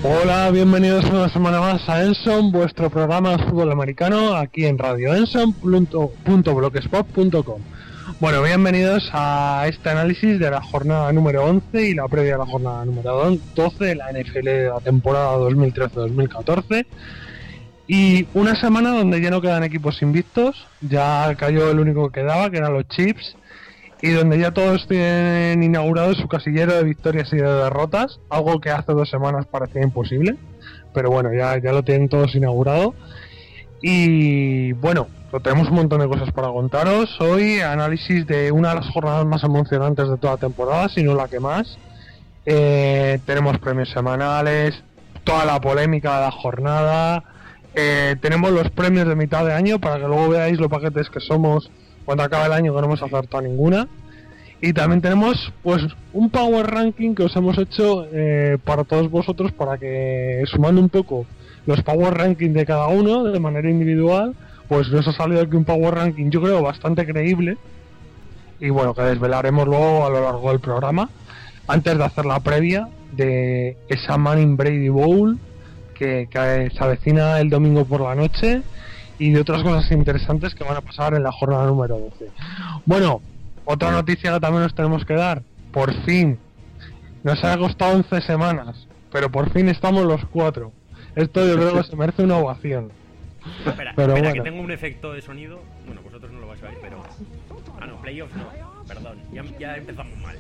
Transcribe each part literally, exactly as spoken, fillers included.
Hola, bienvenidos una semana más a Enson, vuestro programa de fútbol americano aquí en radio enson punto blogspot punto com. Bueno, bienvenidos a este análisis de la jornada número once y la previa de la jornada número doce de la N F L de la temporada dos mil trece dos mil catorce. Y una semana donde ya no quedan equipos invictos, ya cayó el único que quedaba, que eran los Chiefs, y donde ya todos tienen inaugurado su casillero de victorias y de derrotas, algo que hace dos semanas parecía imposible, pero bueno, ya, ya lo tienen todos inaugurado. Y bueno, tenemos un montón de cosas para contaros hoy, análisis de una de las jornadas más emocionantes de toda la temporada, si no la que más. Eh, tenemos premios semanales, toda la polémica de la jornada, eh, tenemos los premios de mitad de año para que luego veáis los paquetes que somos cuando acabe el año, que no hemos acertado ninguna. Y también tenemos pues un power ranking que os hemos hecho eh, para todos vosotros, para que sumando un poco los power ranking de cada uno de manera individual, pues nos ha salido aquí un power ranking yo creo bastante creíble, y bueno, que desvelaremos luego a lo largo del programa, antes de hacer la previa de esa Manning Brady Bowl que, que se avecina el domingo por la noche, y de otras cosas interesantes que van a pasar en la jornada número doce. Bueno, otra noticia que también nos tenemos que dar, por fin, nos ha costado once semanas, pero por fin estamos los cuatro. Esto yo creo que se merece una ovación. Espera, pero espera, bueno, que tengo un efecto de sonido. Bueno, vosotros no lo vais a ver, pero... Ah, no, playoffs no, perdón, ya, ya empezamos mal.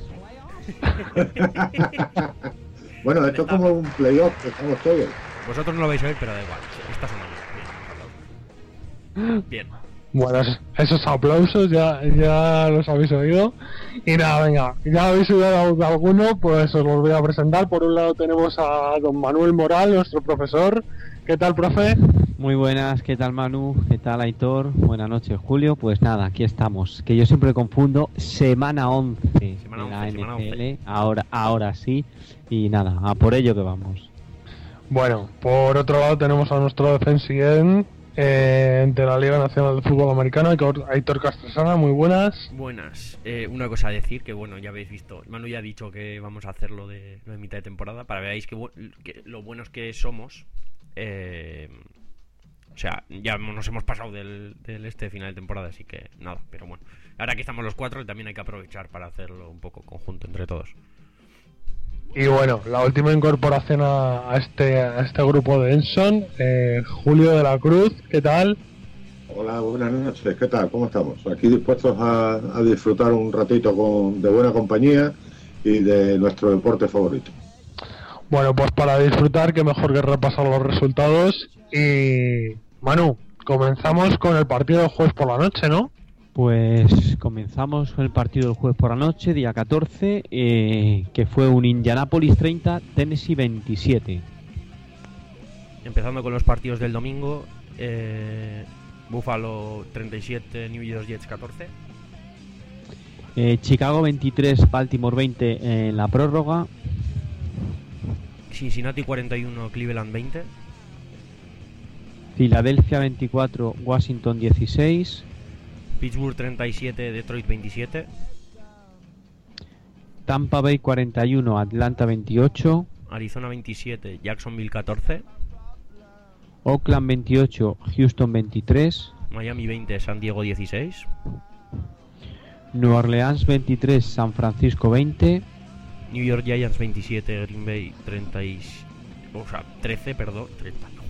Bueno, esto es como un playoff que estamos todos. Vosotros no lo vais a ver, pero da igual, está sonando. Bien, bien. Bueno, esos aplausos ya, ya los habéis oído. Y nada, venga, ya habéis oído alguno, pues os los voy a presentar. Por un lado tenemos a don Manuel Moral, nuestro profesor. ¿Qué tal, profe? Muy buenas, ¿qué tal, Manu? ¿Qué tal, Aitor? Buenas noches, Julio. Pues nada, aquí estamos. Que yo siempre confundo semana once Semana de la once, semana N F L. once. Ahora, ahora sí. Y nada, a por ello que vamos. Bueno, por otro lado tenemos a nuestro defensive end eh, de la Liga Nacional de Fútbol Americano, Aitor Castresana. Muy buenas. Buenas, eh, una cosa a decir, que bueno, ya habéis visto, Manu ya ha dicho que vamos a hacer lo de, lo de mitad de temporada, para que veáis que, bu- que lo buenos que somos. Eh, o sea, ya nos hemos pasado del, del este final de temporada, así que nada, pero bueno, ahora que estamos los cuatro también hay que aprovechar para hacerlo un poco conjunto entre todos. Y bueno, la última incorporación a, a, este, a este grupo de Enson, eh, Julio de la Cruz. ¿Qué tal? Hola, buenas noches, ¿qué tal? ¿Cómo estamos? Aquí dispuestos a, a disfrutar un ratito con, de buena compañía y de nuestro deporte favorito. Bueno, pues para disfrutar, que mejor que repasar los resultados. Y Manu, comenzamos con el partido del jueves por la noche, ¿no? Pues comenzamos con el partido del jueves por la noche, día catorce, eh, que fue un Indianapolis treinta, Tennessee veintisiete. Empezando con los partidos del domingo, eh, Buffalo treinta y siete, New York Jets catorce. Eh, Chicago veintitrés, Baltimore veinte en la prórroga. Cincinnati cuarenta y uno, Cleveland veinte. Filadelfia veinticuatro, Washington dieciséis. Pittsburgh treinta y siete, Detroit veintisiete. Tampa Bay cuarenta y uno, Atlanta veintiocho. Arizona veintisiete, Jacksonville catorce. Oakland veintiocho, Houston veintitrés. Miami veinte, San Diego dieciséis. Nueva Orleans veintitrés, San Francisco veinte. New York Giants veintisiete, Green Bay treinta y... O sea, trece, perdón, treinta no.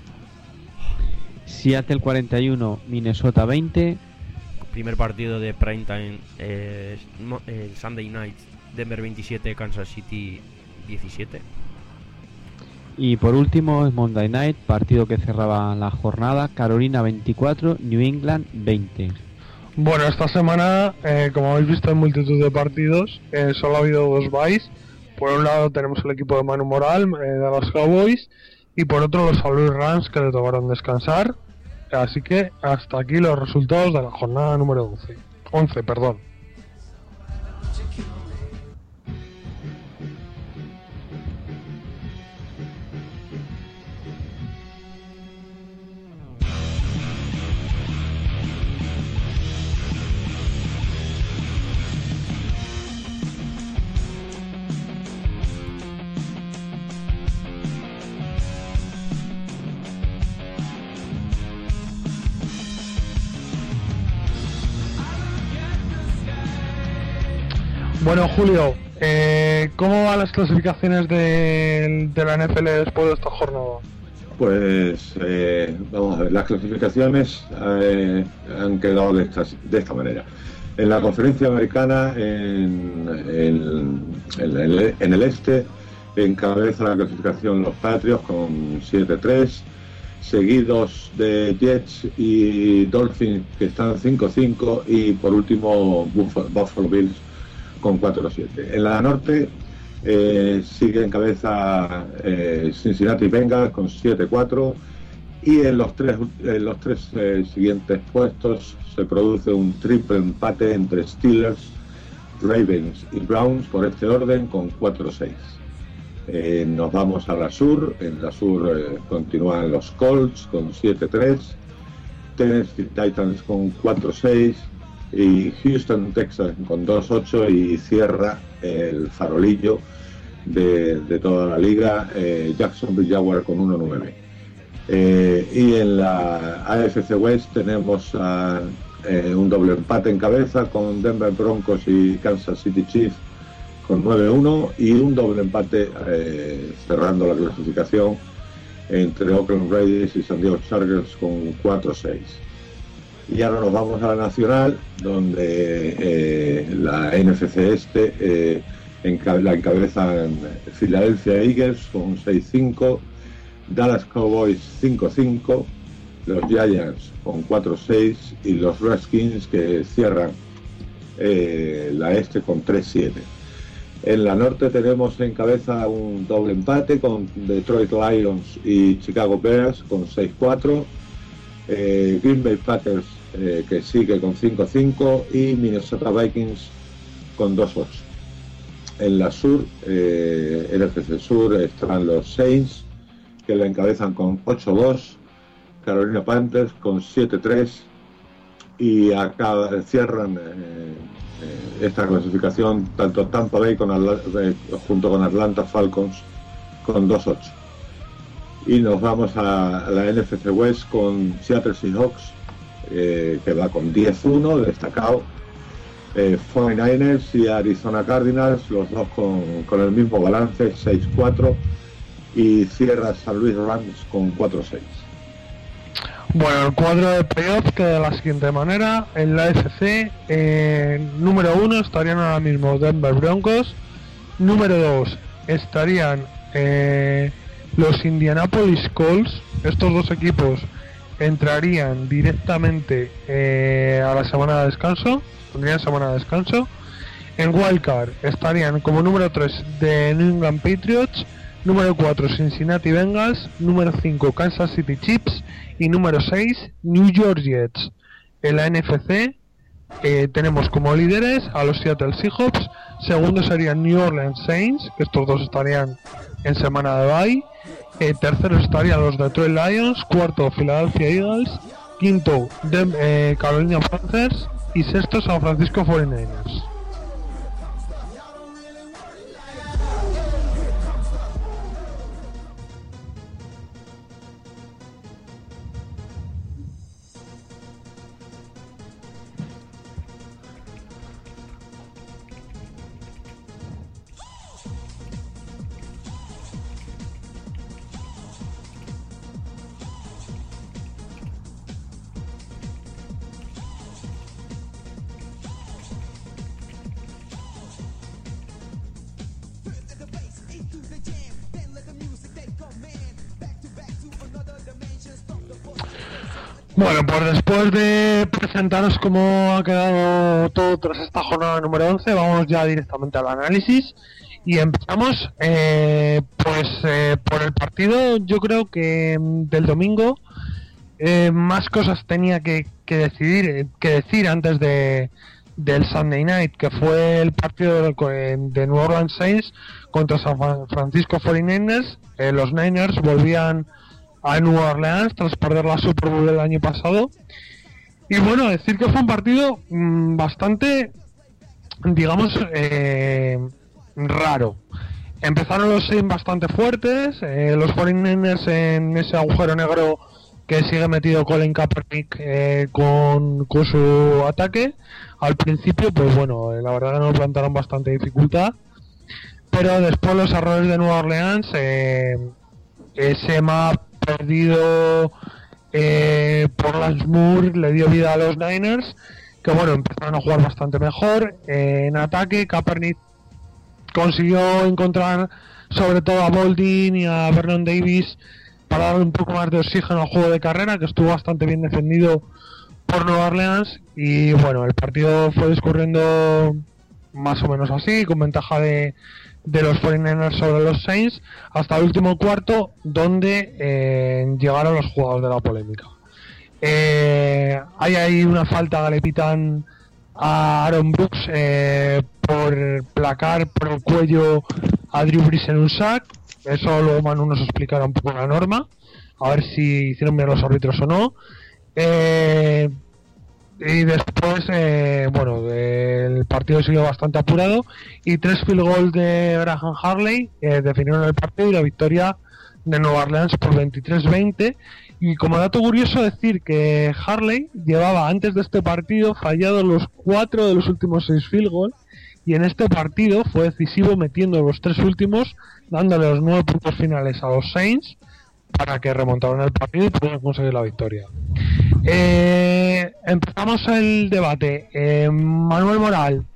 Seattle cuarenta y uno, Minnesota veinte. Primer partido de primetime, eh, no, eh, Sunday Night, Denver veintisiete, Kansas City diecisiete. Y por último, es Monday Night, partido que cerraba la jornada, Carolina veinticuatro, New England veinte. Bueno, esta semana, eh, como habéis visto en multitud de partidos, eh, solo ha habido dos byes. Por un lado tenemos el equipo de Manu Moral, eh, de los Cowboys, y por otro los Saint Louis Rams, que le tocaron descansar. Así que hasta aquí los resultados de la jornada número doce. once, perdón. Bueno, Julio, eh, ¿cómo van las clasificaciones de, de la N F L después de esta jornada? Pues eh, vamos a ver, las clasificaciones eh, han quedado de esta, de esta manera. En la conferencia americana, en, en, en, el, en el este, encabeza la clasificación los Patriots con siete tres, seguidos de Jets y Dolphins, que están cinco cinco, y por último Buffalo, Buffalo Bills con cuatro siete. En la norte eh, sigue en cabeza eh, Cincinnati Bengals con siete cuatro, y en los tres, en los tres eh, siguientes puestos se produce un triple empate entre Steelers, Ravens y Browns por este orden con cuatro seis. Eh, nos vamos a la sur. En la sur eh, continúan los Colts con siete tres, Tennessee Titans con cuatro seis y Houston Texans con dos ocho, y cierra el farolillo de, de toda la liga, eh, Jacksonville Jaguars con uno nueve. Eh, y en la A F C West tenemos a, eh, un doble empate en cabeza con Denver Broncos y Kansas City Chiefs con nueve uno, y un doble empate eh, cerrando la clasificación entre Oakland Raiders y San Diego Chargers con cuatro seis. Y ahora nos vamos a la nacional, donde eh, la N F C Este eh, enca- la encabezan Philadelphia Eagles con seis cinco, Dallas Cowboys cinco cinco, los Giants con cuatro seis y los Redskins, que cierran eh, la este con tres siete. En la norte tenemos en cabeza un doble empate con Detroit Lions y Chicago Bears con seis cuatro, eh, Green Bay Packers eh, que sigue con cinco cinco y Minnesota Vikings con dos ocho. En la sur, eh, N F C Sur, están los Saints, que la encabezan con ocho dos, Carolina Panthers con siete tres, y acá cierran eh, eh, esta clasificación tanto Tampa Bay con Atla- eh, junto con Atlanta Falcons con dos ocho. Y nos vamos a, a la N F C West con Seattle Seahawks, eh, que va con diez uno, destacado, eh, cuarenta y nueve ers y Arizona Cardinals, los dos con, con el mismo balance, seis cuatro, y cierra San Luis Rams con cuatro seis. Bueno, el cuadro de playoff queda de la siguiente manera. En la A F C, eh, número uno estarían ahora mismo Denver Broncos. Número dos estarían eh, los Indianapolis Colts. Estos dos equipos entrarían directamente eh, a la semana de descanso. Tendrían semana de descanso. En Wildcard estarían como número tres de New England Patriots, número cuatro Cincinnati Bengals, número cinco Kansas City Chiefs y número seis New York Jets. En la N F C eh, tenemos como líderes a los Seattle Seahawks, segundo serían New Orleans Saints, que estos dos estarían en semana de bye, eh, tercero estarían los Detroit Lions, cuarto Philadelphia Eagles, quinto Dem- eh, Carolina Panthers y sexto San Francisco cuarenta y nueve ers. Bueno, pues después de presentaros cómo ha quedado todo tras esta jornada número once, vamos ya directamente al análisis y empezamos eh, pues eh, por el partido. Yo creo que del domingo eh, más cosas tenía que, que decidir que decir antes de del Sunday Night, que fue el partido de, de New Orleans Saints contra San Francisco cuarenta y nueve ers. Eh, los Niners volvían a New Orleans tras perder la Super Bowl del año pasado, y bueno, decir que fue un partido mmm, bastante, digamos, eh, raro. Empezaron los Saints bastante fuertes, eh, los cuarenta y nueve ers en ese agujero negro que sigue metido Colin Kaepernick eh, con, con su ataque. Al principio, pues bueno, la verdad que nos plantaron bastante dificultad, pero después los errores de Nueva Orleans, eh, ese map perdido eh, por Lance Moore le dio vida a los Niners, que bueno, empezaron a jugar bastante mejor. Eh, en ataque, Kaepernick consiguió encontrar sobre todo a Boldin y a Vernon Davis para darle un poco más de oxígeno al juego de carrera, que estuvo bastante bien defendido por Nueva Orleans. Y bueno, el partido fue discurriendo más o menos así, con ventaja de, de los cuarenta y nueve ers sobre los Saints, hasta el último cuarto, donde eh, llegaron los jugadores de la polémica. Eh, hay ahí una falta que le pitan a Aaron Brooks eh, por placar por el cuello a Drew Brees en un sack. Eso luego Manu nos explicará un poco la norma, a ver si hicieron bien los árbitros o no. Eh, y después, eh, bueno, el partido siguió bastante apurado y tres field goals de Graham Harley eh, definieron el partido y la victoria de Nueva Orleans por veintitrés veinte. Y como dato curioso decir que Harley llevaba antes de este partido fallado los cuatro de los últimos seis field goals, y en este partido fue decisivo metiendo los tres últimos, dándole los nueve puntos finales a los Saints para que remontaran el partido y pudieran conseguir la victoria. Eh, empezamos el debate. Eh, Manuel Moral,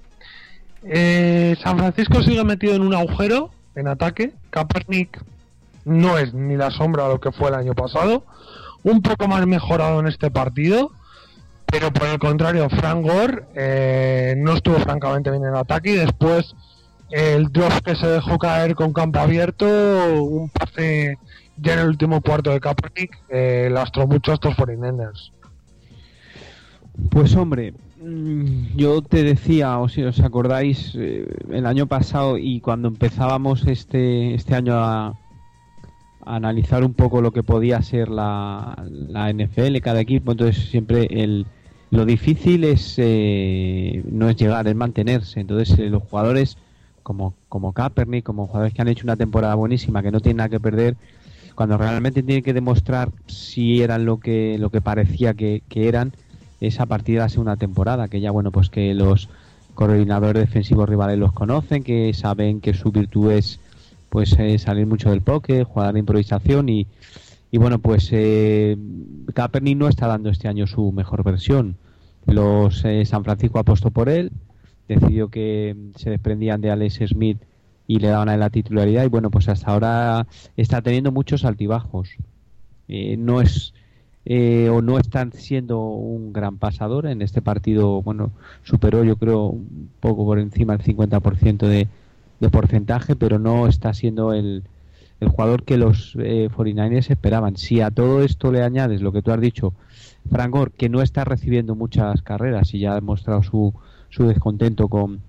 eh, San Francisco sigue metido en un agujero en ataque. Kaepernick no es ni la sombra de lo que fue el año pasado, un poco más mejorado en este partido, pero por el contrario, Frank Gore eh, no estuvo francamente bien en el ataque, y después el drop que se dejó caer con campo abierto, un pase ya en el último cuarto de Kaepernick, eh, lastró mucho a estos cuarenta y nueve ers. Pues hombre, yo te decía, o si os acordáis, eh, el año pasado y cuando empezábamos este, este año a, a analizar un poco lo que podía ser la, la N F L, cada equipo, entonces siempre el lo difícil es eh, no es llegar, es mantenerse. Entonces eh, los jugadores como, como Kaepernick, como jugadores que han hecho una temporada buenísima, que no tienen nada que perder, cuando realmente tienen que demostrar si eran lo que lo que parecía que, que eran, es a partir de la segunda temporada, que ya bueno, pues que los coordinadores defensivos rivales los conocen, que saben que su virtud es pues eh, salir mucho del pocket, jugar de improvisación y Y bueno, pues eh, Kaepernick no está dando este año su mejor versión. Los eh, San Francisco apostó por él, decidió que se desprendían de Alex Smith y le daban a él la titularidad, y bueno, pues hasta ahora está teniendo muchos altibajos. Eh, no es eh, o no está siendo un gran pasador. En este partido, bueno, superó yo creo un poco por encima del cincuenta por ciento de, de porcentaje, pero no está siendo el el jugador que los eh, cuarenta y nueve ers esperaban. Si a todo esto le añades lo que tú has dicho, Frank Gore, que no está recibiendo muchas carreras y ya ha demostrado su, su descontento con,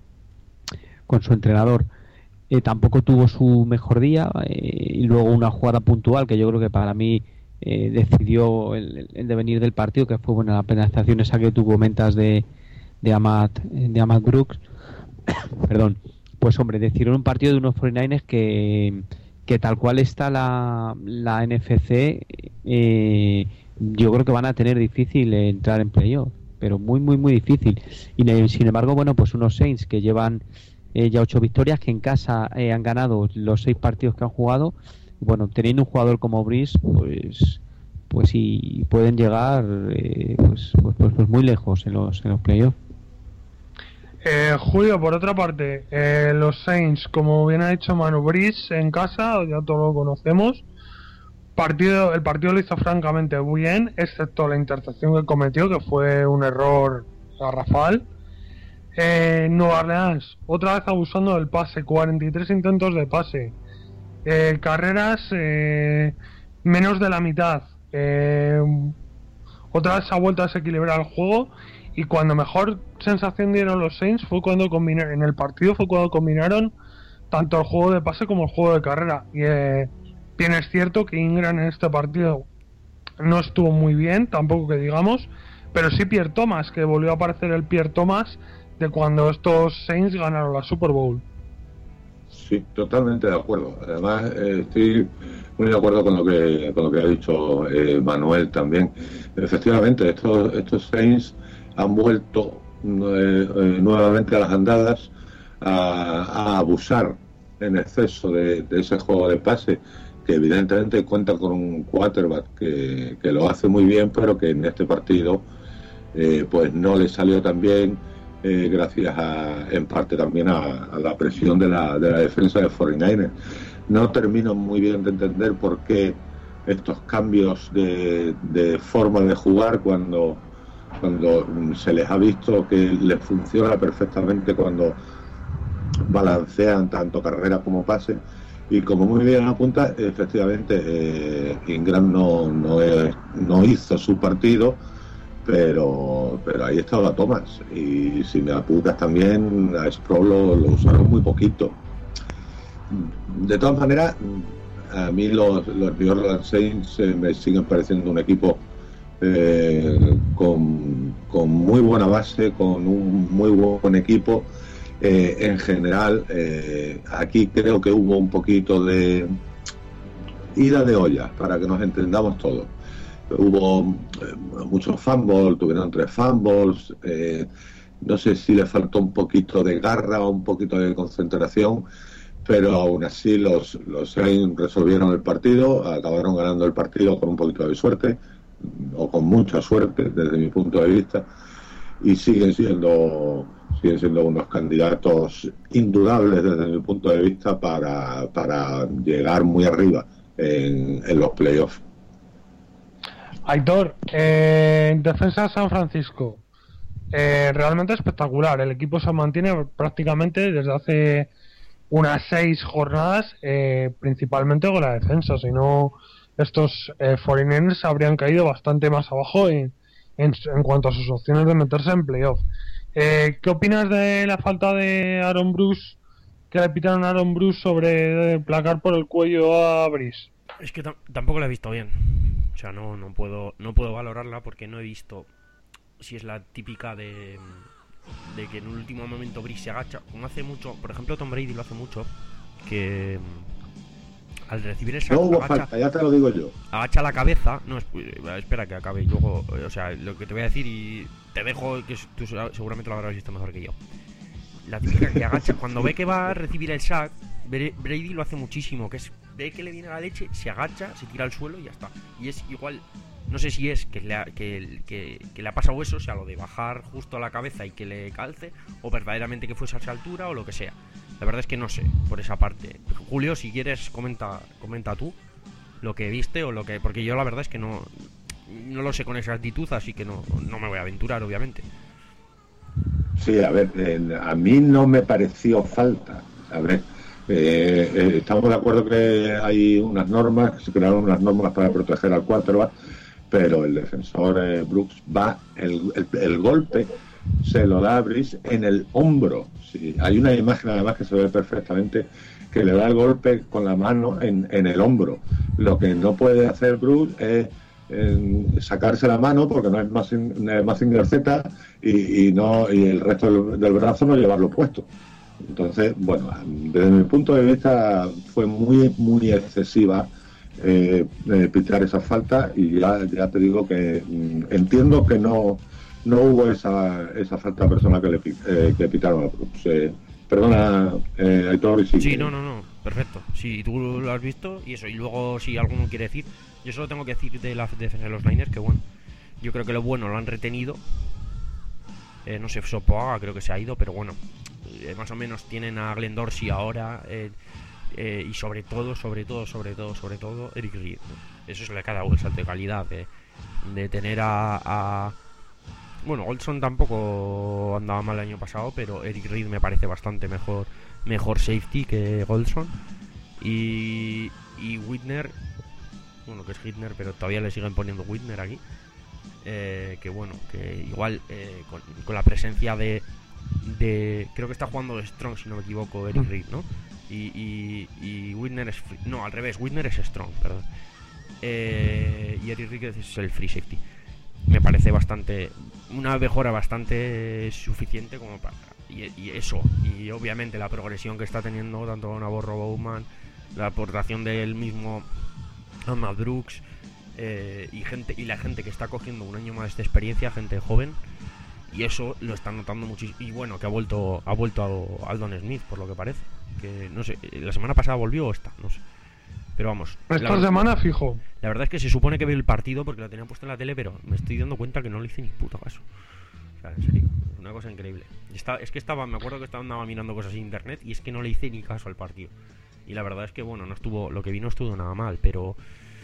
con su entrenador, eh, tampoco tuvo su mejor día, eh, y luego una jugada puntual que yo creo que para mí eh, decidió el, el devenir del partido, que fue bueno, la penalización esa que tú comentas de, de Ahmad, de Ahmad Brooks. Perdón. Pues hombre, decidieron un partido de unos cuarenta y nueve ers que que tal cual está la, la N F C, eh, yo creo que van a tener difícil entrar en playoff, pero muy muy muy difícil. Y sin embargo, bueno, pues unos Saints que llevan eh, ya ocho victorias, que en casa eh, han ganado los seis partidos que han jugado, bueno, teniendo un jugador como Brees, pues pues y pueden llegar eh, pues, pues, pues, pues muy lejos en los en los playoffs. Eh, Julio, por otra parte, eh, los Saints, como bien ha dicho Manu, Brees en casa, ya todos lo conocemos. Partido, el partido lo hizo francamente bien, excepto la intercepción que cometió, que fue un error garrafal. Eh, Nueva Orleans, otra vez abusando del pase, cuarenta y tres intentos de pase. Eh, carreras, eh, menos de la mitad. Eh, otra vez se ha vuelto a desequilibrar el juego. Y cuando mejor sensación dieron los Saints fue cuando combinaron, en el partido fue cuando combinaron tanto el juego de pase como el juego de carrera. Y eh, bien es cierto que Ingram en este partido no estuvo muy bien, tampoco que digamos, pero sí Pierre Thomas, que volvió a aparecer el Pierre Thomas de cuando estos Saints ganaron la Super Bowl. Sí, totalmente de acuerdo. Además, eh, estoy muy de acuerdo con lo que con lo que ha dicho eh, Manuel también. Efectivamente, estos estos Saints han vuelto eh, eh, nuevamente a las andadas a, a abusar en exceso de, de ese juego de pase, que evidentemente cuenta con un quarterback que, que lo hace muy bien, pero que en este partido eh, pues no le salió tan bien, eh, gracias a, en parte también a, a la presión de la, de la defensa de cuarenta y nueve ers. No termino muy bien de entender por qué estos cambios de, de forma de jugar cuando, cuando se les ha visto que les funciona perfectamente cuando balancean tanto carrera como pase. Y como muy bien apunta, efectivamente eh, Ingram no, no, es, no hizo su partido, pero pero ahí estaba Thomas, y si me apuras también a Sproul lo, lo usaron muy poquito. De todas maneras, a mí los, los New Orleans Saints eh, me siguen pareciendo un equipo eh, con, con muy buena base, con un muy buen equipo. Eh, en general, eh, aquí creo que hubo un poquito de ida de olla, para que nos entendamos todos. Hubo eh, muchos fumbles, tuvieron tres fumbles, eh, no sé si le faltó un poquito de garra o un poquito de concentración, pero aún así los, los Saints resolvieron el partido, acabaron ganando el partido con un poquito de suerte, o con mucha suerte desde mi punto de vista, y siguen siendo siguen siendo unos candidatos indudables desde mi punto de vista para, para llegar muy arriba en, en los playoffs. Aitor, eh, defensa de San Francisco, eh, realmente espectacular. El equipo se mantiene prácticamente desde hace unas seis jornadas, eh, principalmente con la defensa. Si no, estos eh, cuarenta y nueve ers habrían caído bastante más abajo en, en, en cuanto a sus opciones de meterse en playoff. Eh, ¿Qué opinas de la falta de Aaron Bruce, que le pitaron a Aaron Bruce sobre placar por el cuello a Brice? Es que t- tampoco la he visto bien. O sea, no, no puedo no puedo valorarla porque no he visto si es la típica de, de que en un último momento Brice se agacha. Como hace mucho, por ejemplo, Tom Brady lo hace mucho, que al recibir el sack no hubo agacha, falta, ya te lo digo yo. Agacha la cabeza. No, espera que acabe y luego, o sea, lo que te voy a decir y te dejo, que tú seguramente lo habrás visto mejor que yo. La típica que agacha, cuando ve que va a recibir el sack, Brady lo hace muchísimo, que es, ve que le viene la leche, se agacha, se tira al suelo y ya está. Y es igual, no sé si es que le ha, que, que, que le ha pasado eso, o sea, lo de bajar justo a la cabeza y que le calce, o verdaderamente que fuese a esa altura, o lo que sea. La verdad es que no sé, por esa parte. Julio, si quieres, comenta comenta tú lo que viste o lo que... Porque yo la verdad es que no, no lo sé con exactitud, así que no, no me voy a aventurar, obviamente. Sí, a ver, eh, a mí no me pareció falta. A ver, eh, eh, estamos de acuerdo que hay unas normas, que se crearon unas normas para proteger al quarterback, pero el defensor eh, Brooks va, el, el, el golpe se lo da a Brice en el hombro. Sí, hay una imagen además que se ve perfectamente, que le da el golpe con la mano en, en el hombro. Lo que no puede hacer Brooks es eh, sacarse la mano, porque no es más Mazinger Z, y, y no y el resto del, del brazo no llevarlo puesto. Entonces, bueno, desde mi punto de vista fue muy muy excesiva eh, eh, pitar esa falta, y ya, ya te digo que mm, entiendo que no no hubo esa esa falta personal que le eh, que pitaron a Brooks. Eh, perdona, eh, Aitor, sí, sí, no, no, no, perfecto. Si tú lo has visto y eso, y luego si alguno quiere decir, yo solo tengo que decir de la defensa de los Niners que bueno, yo creo que lo bueno lo han retenido. Eh, no sé, Sopoaga creo que se ha ido, pero bueno, eh, más o menos tienen a Glenn Dorsey ahora, eh, eh, y sobre todo, sobre todo, sobre todo, sobre todo, Eric Reid, ¿no? Eso es le cada uno el salto de calidad, de, de tener a, a... Bueno, Goldson tampoco andaba mal el año pasado, pero Eric Reid me parece bastante mejor mejor safety que Goldson. Y, y Whitner, bueno, que es Hitner, pero todavía le siguen poniendo Whitner aquí. Eh, que bueno, que igual eh, con, con la presencia de, de... Creo que está jugando de Strong, si no me equivoco, Eric Reid, ¿no? Y, y, y Whitner es... Free, no, al revés, Whitner es Strong, perdón. Eh, y Eric Reid es el free safety. Me parece bastante... Una mejora bastante suficiente como para... Y, y eso, y obviamente la progresión que está teniendo tanto Navarro Bowman, la aportación del mismo Ahmad Brooks eh, y gente y la gente que está cogiendo un año más de experiencia, gente joven, y eso lo están notando muchísimo. Y bueno, que ha vuelto ha vuelto a Aldon Smith, por lo que parece, que no sé, la semana pasada volvió o está, no sé. Pero vamos, esta semana fijo. La verdad es que se supone que veo el partido porque lo tenía puesto en la tele, pero me estoy dando cuenta que no le hice ni puto caso. O sea, en serio, es una cosa increíble. Está, es que estaba, me acuerdo que estaba andaba mirando cosas en internet y es que no le hice ni caso al partido. Y la verdad es que bueno, no estuvo, lo que vi no estuvo nada mal, pero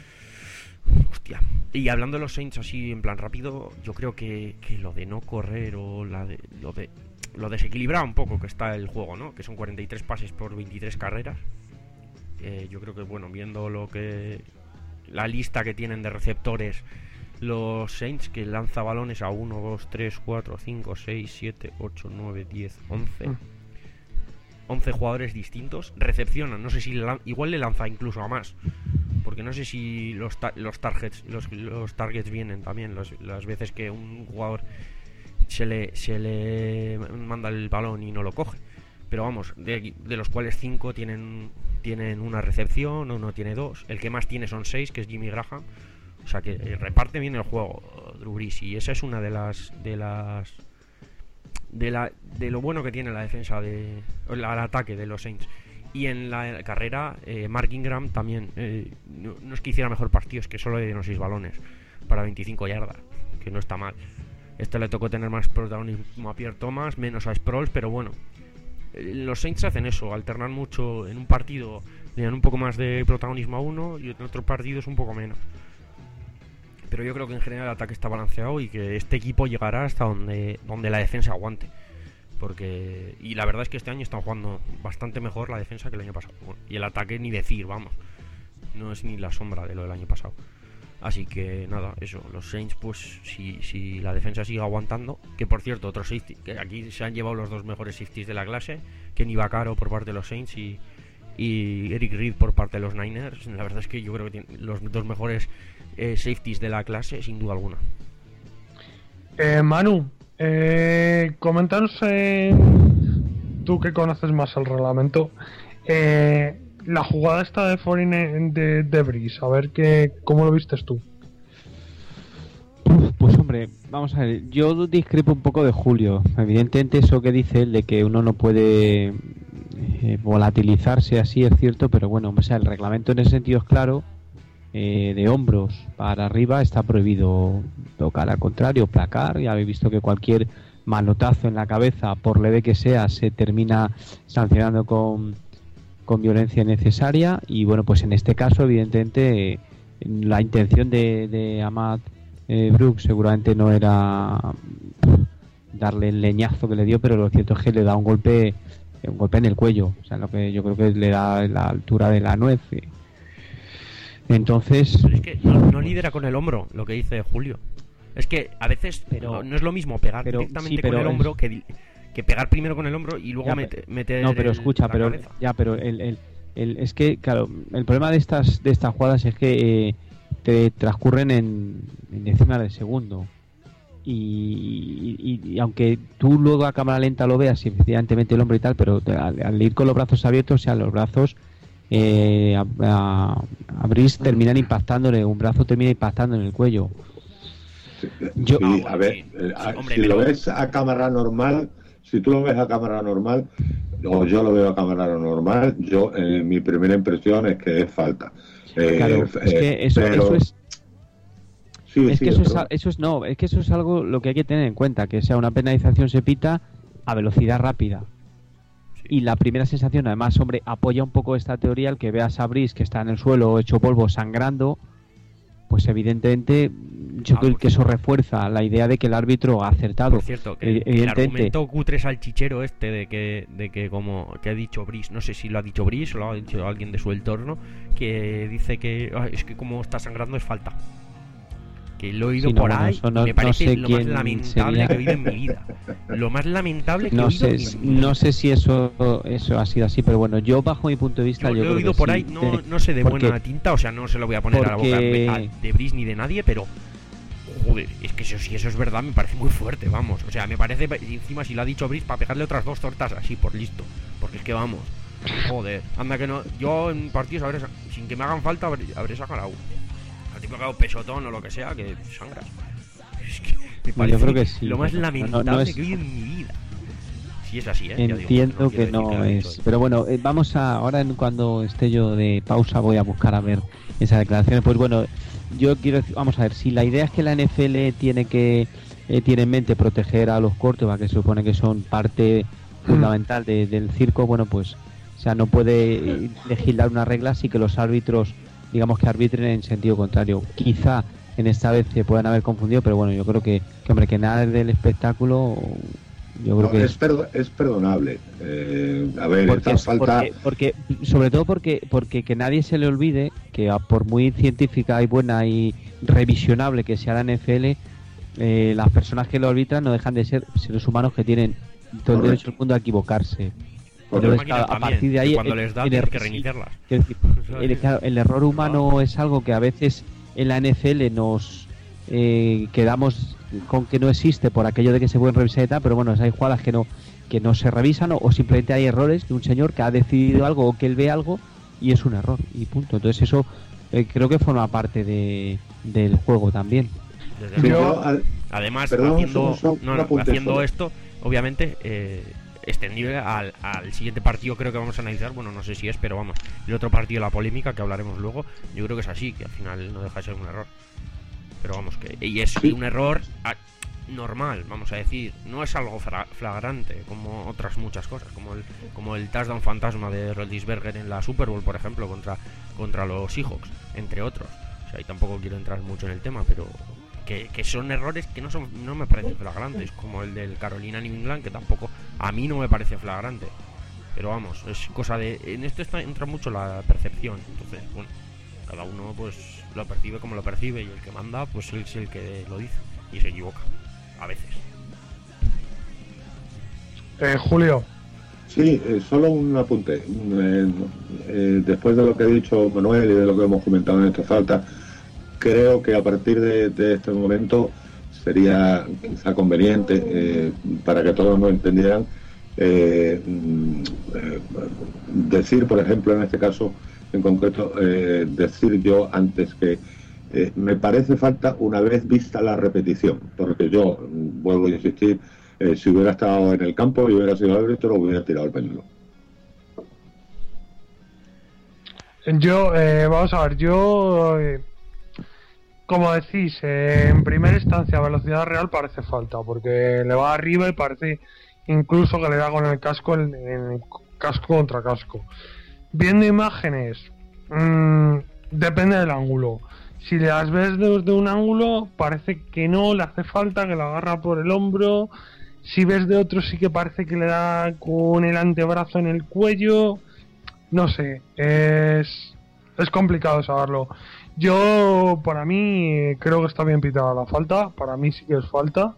hostia. Y hablando de los Saints así en plan rápido, yo creo que, que lo de no correr o la de, lo de lo desequilibrado un poco que está el juego, ¿no? Que son cuarenta y tres pases por veintitrés carreras. Eh, yo creo que bueno, viendo lo que la lista que tienen de receptores los Saints, que lanza balones a uno, dos, tres, cuatro, cinco, seis, siete, ocho, nueve, diez, once Mm. once jugadores distintos, recepcionan, no sé si le lan- igual le lanza incluso a más, porque no sé si los, ta- los targets los, los targets vienen también los, las veces que un jugador se le se le manda el balón y no lo coge, pero vamos, de, de los cuales cinco tienen tienen una recepción, uno tiene dos, el que más tiene son seis, que es Jimmy Graham. O sea que eh, reparte bien el juego Drew Brees, y esa es una de las de las de la de lo bueno que tiene la defensa de la, el ataque de los Saints. Y en la carrera eh, Mark Ingram también eh, no, no es que hiciera mejor partido, es que solo le dieron seis balones para veinticinco yardas, que no está mal. Este le tocó tener más protagonismo a Pierre Thomas, menos a Sproles, pero bueno, eh, los Saints hacen eso, alternan mucho. En un partido le dan un poco más de protagonismo a uno y en otros partidos un poco menos. Pero yo creo que en general el ataque está balanceado y que este equipo llegará hasta donde, donde la defensa aguante. Porque y la verdad es que este año están jugando bastante mejor la defensa que el año pasado. Bueno, y el ataque ni decir, vamos. No es ni la sombra de lo del año pasado. Así que nada, eso. Los Saints, pues si, si la defensa sigue aguantando. Que por cierto, otro safety, que aquí se han llevado los dos mejores safeties de la clase. Kenny Vaccaro por parte de los Saints y, y Eric Reed por parte de los Niners. La verdad es que yo creo que tienen los dos mejores Eh, safeties de la clase, sin duda alguna. Eh, Manu, eh, coméntanos, eh, tú que conoces más el reglamento, eh, la jugada esta de Foreign de, de Brees, a ver que, cómo lo vistes tú. Pues hombre, vamos a ver, yo discrepo un poco de Julio. Evidentemente eso que dice él de que uno no puede eh, volatilizarse así es cierto, pero bueno, o sea, el reglamento en ese sentido es claro. Eh, de hombros para arriba está prohibido tocar, al contrario, placar. Ya habéis visto que cualquier manotazo en la cabeza, por leve que sea, se termina sancionando con, con violencia innecesaria. Y bueno, pues en este caso, evidentemente, eh, la intención de, de Ahmad eh, Brooks seguramente no era darle el leñazo que le dio, pero lo cierto es que le da un golpe, un golpe en el cuello. O sea, lo que yo creo que le da la altura de la nuez. Eh. Entonces, pero es que no, no lidera con el hombro, lo que dice Julio. Es que a veces pero, no, no es lo mismo pegar pero, directamente sí, pero con el hombro es... que, que pegar primero con el hombro y luego meter mete no pero el, escucha pero cabeza. ya pero el, el, el es que claro, el problema de estas de estas jugadas es que eh, te transcurren en, en décimas de segundo y, y, y aunque tú luego a cámara lenta lo veas y efectivamente mete el hombro y tal, pero al, al ir con los brazos abiertos, o sea, los brazos Eh, a, a, a Brees terminan impactándole, un brazo termina impactando en el cuello. Yo, sí, a ver, sí, a, hombre, si pero... lo ves a cámara normal, si tú lo ves a cámara normal, o yo lo veo a cámara normal, yo eh, mi primera impresión es que es falta. Eh, claro, es eh, que eso, pero... eso es. Sí, es sí, que eso pero... es, eso es no, es que eso es algo lo que hay que tener en cuenta, que sea una penalización se pita a velocidad rápida. Y la primera sensación, además, hombre, apoya un poco esta teoría, el que veas a Brees que está en el suelo hecho polvo, sangrando, pues evidentemente yo ah, creo que eso refuerza la idea de que el árbitro ha acertado. Por cierto, que evidentemente... el argumento cutre salchichero este de que, de que como que ha dicho Brees, no sé si lo ha dicho Brees o lo ha dicho alguien de su entorno, que dice que oh, es que como está sangrando es falta. Que lo he oído sí, no, por bueno, ahí no, y me parece no sé lo más lamentable sería. que he oído en mi vida. Lo más lamentable que no he oído sé, en mi vida. No sé si eso eso ha sido así, pero bueno, yo bajo mi punto de vista... Yo, yo lo he oído por ahí, sí, no, de, no sé de porque, buena tinta, o sea, no se lo voy a poner porque... a la boca de Brees ni de nadie, pero... Joder, es que eso, si eso es verdad me parece muy fuerte, vamos. O sea, me parece, encima si lo ha dicho Brees, para pegarle otras dos tortas así, por listo. Porque es que vamos... Joder, anda que no. Yo en partidos habré, sin que me hagan falta habré, habré sacado agua. Al tipo que hago pesotón o lo que sea, que sangras. Es que me parece yo creo que sí, lo más pero lamentable no, no es... que he vivido en mi vida. Si es así, ¿eh? Entiendo digo, no que no que es. Pero bueno, eh, vamos a. Ahora, en, cuando esté yo de pausa, voy a buscar a ver esas declaraciones. Pues bueno, yo quiero decir, vamos a ver, si la idea es que la N F L tiene que. Eh, tiene en mente proteger a los quarterbacks, que se supone que son parte fundamental de, del circo, bueno, pues. O sea, no puede legislar una regla sin que los árbitros, digamos que arbitren en sentido contrario. Quizá en esta vez se puedan haber confundido, pero bueno, yo creo que, que hombre, que nada del espectáculo. Yo creo no, que es, es, perdo es perdonable. Eh, a ver, porque, esta falta... porque, porque, sobre todo porque, porque que nadie se le olvide que por muy científica y buena y revisionable que sea la N F L, eh, las personas que lo arbitran no dejan de ser seres humanos que tienen todo el derecho del mundo a equivocarse. Entonces, claro, a partir de ahí, cuando les da, tienen que reiniciarlas. Es decir, el, claro, el error humano es algo que a veces en la N F L nos eh, quedamos con que no existe por aquello de que se pueden revisar y tal, pero bueno, hay jugadas que no que no se revisan o, o simplemente hay errores de un señor que ha decidido algo o que él ve algo y es un error y punto. Entonces eso eh, creo que forma parte de, del juego también. Desde Yo, al, además, perdón, haciendo, son, son no, no, haciendo esto, obviamente, eh, extendible al, al siguiente partido creo que vamos a analizar, bueno, no sé si es, pero vamos, el otro partido, la polémica, que hablaremos luego, yo creo que es así, que al final no deja de ser un error. Pero vamos, que y es sí. un error a, normal, vamos a decir, no es algo flagrante como otras muchas cosas, como el como el touchdown fantasma de Roethlisberger en la Super Bowl, por ejemplo, contra contra los Seahawks, entre otros. O sea, y tampoco quiero entrar mucho en el tema, pero que, que son errores que no son no me parecen flagrantes, como el del Carolina New England, que tampoco a mí no me parece flagrante. Pero vamos, es cosa de en esto está, entra mucho la percepción, entonces, bueno, cada uno pues lo percibe como lo percibe y el que manda pues es el que lo dice y se equivoca a veces. eh, Julio. Sí, eh, solo un apunte. Eh, eh, después de lo que ha dicho Manuel y de lo que hemos comentado en esta falta, creo que a partir de, de este momento sería quizá conveniente eh, para que todos nos entendieran eh, eh, decir, por ejemplo, en este caso en concreto, eh, decir yo antes que eh, me parece falta una vez vista la repetición, porque yo, vuelvo a insistir, eh, si hubiera estado en el campo y hubiera sido árbitro, hubiera tirado el péndulo. Yo, eh, vamos a ver, yo, eh, como decís, eh, en primera instancia, velocidad real parece falta, porque le va arriba y parece incluso que le da con el casco en, en casco contra casco. Viendo imágenes, mmm, depende del ángulo. Si las ves desde un ángulo, parece que no, le hace falta, que la agarra por el hombro. Si ves de otro, sí que parece que le da con el antebrazo en el cuello. No sé, es, es complicado saberlo. Yo, para mí, creo que está bien pitada la falta. Para mí sí que es falta.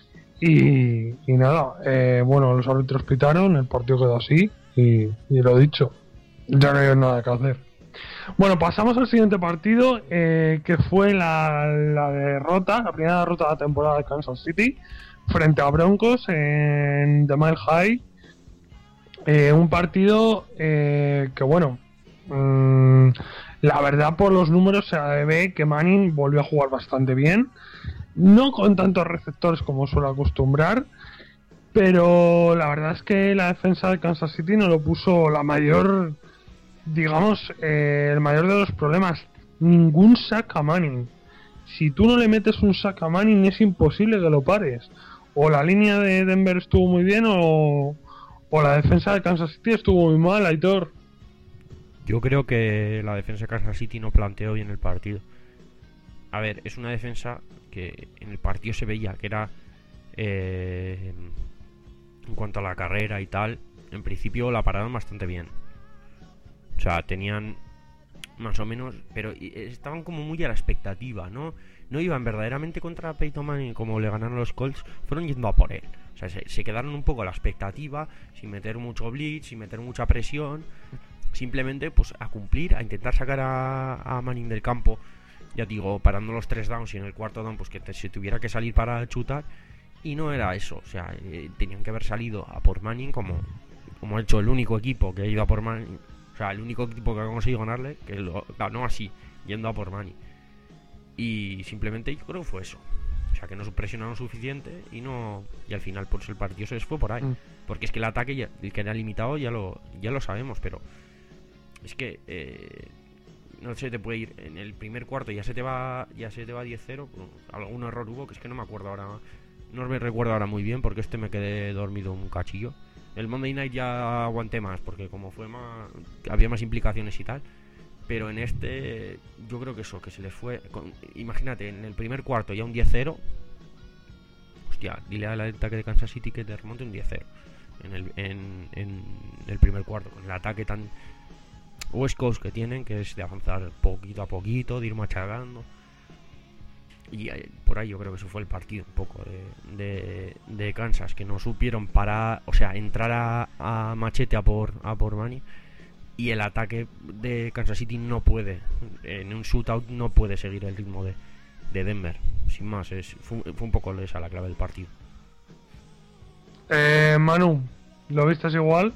Y, y nada, eh, bueno, los árbitros pitaron, el partido quedó así. Y, y lo dicho. Ya no hay nada que hacer. Bueno, pasamos al siguiente partido, eh, que fue la, la derrota, la primera derrota de la temporada de Kansas City frente a Broncos en The Mile High. Eh, un partido eh, que, bueno, mmm, la verdad por los números se ve que Manning volvió a jugar bastante bien, no con tantos receptores como suele acostumbrar, pero la verdad es que la defensa de Kansas City no lo puso la mayor... digamos, eh, el mayor de los problemas. Ningún sack a Manning. Si tú no le metes un sack a Manning es imposible que lo pares. O la línea de Denver estuvo muy bien o, o la defensa de Kansas City estuvo muy mal, Aitor. Yo creo que la defensa de Kansas City no planteó bien el partido. A ver, es una defensa que en el partido se veía que era eh, en cuanto a la carrera y tal, en principio la pararon bastante bien. O sea, tenían más o menos, pero estaban como muy a la expectativa, ¿no? No iban verdaderamente contra Peyton Manning como le ganaron los Colts, fueron yendo a por él. O sea, se, se quedaron un poco a la expectativa, sin meter mucho blitz, sin meter mucha presión, simplemente pues a cumplir, a intentar sacar a, a Manning del campo, ya digo, parando los tres downs y en el cuarto down pues que te, se tuviera que salir para chutar, y no era eso, o sea, eh, tenían que haber salido a por Manning como... como he hecho el único equipo que ha ido a por Mani, o sea, el único equipo que ha conseguido ganarle, que lo ganó así, yendo a por Mani. Y simplemente yo creo que fue eso. O sea, que no presionaron suficiente y no y al final pues el partido se les fue por ahí. Mm. Porque es que el ataque, ya, el que era limitado, ya lo ya lo sabemos, pero es que eh, no se te puede ir en el primer cuarto, ya se te va ya se te va diez cero. Algún error hubo, que es que no me acuerdo ahora. No me recuerdo ahora muy bien porque este me quedé dormido un cachillo. El Monday Night ya aguanté más porque como fue más, había más implicaciones y tal. Pero en este, yo creo que eso, que se les fue. Con, imagínate, en el primer cuarto ya un diez cero. Hostia, dile al ataque de Kansas City que te remonte un diez cero. En el, en, en el primer cuarto, con el ataque tan West Coast que tienen, que es de avanzar poquito a poquito, de ir machacando. Y eh, por ahí yo creo que eso fue el partido un poco de, de, de Kansas, que no supieron parar, o sea, entrar a, a machete a por, a por Mani. Y el ataque de Kansas City no puede, en un shootout no puede seguir el ritmo de, de Denver. Sin más, es, fue, fue un poco esa la clave del partido. Eh, Manu, ¿lo vistas igual?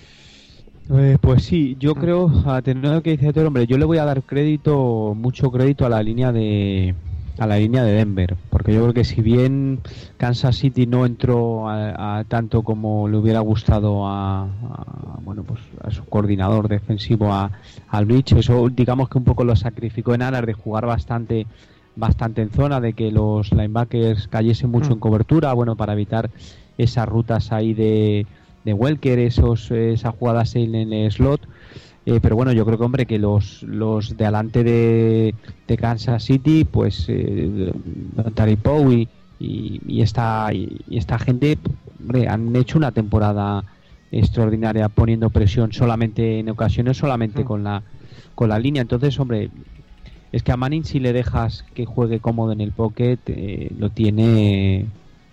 Eh, pues sí, yo creo, a tener lo que dice el hombre, yo le voy a dar crédito, mucho crédito a la línea de a la línea de Denver, porque yo creo que si bien Kansas City no entró a, a tanto como le hubiera gustado a, a bueno pues a su coordinador defensivo, a al Bleach, eso digamos que un poco lo sacrificó en aras de jugar bastante bastante en zona, de que los linebackers cayesen mucho mm. en cobertura, bueno, para evitar esas rutas ahí de de Welker, esos esas jugadas en el slot. Eh, pero bueno, yo creo que, hombre, que los los de adelante de, de Kansas City, pues eh, Tari Poe y, y, y, esta, y, y esta gente, hombre, han hecho una temporada extraordinaria poniendo presión solamente en ocasiones, solamente mm. con la con la línea. Entonces, hombre, es que a Manning, si le dejas que juegue cómodo en el pocket, eh, lo tiene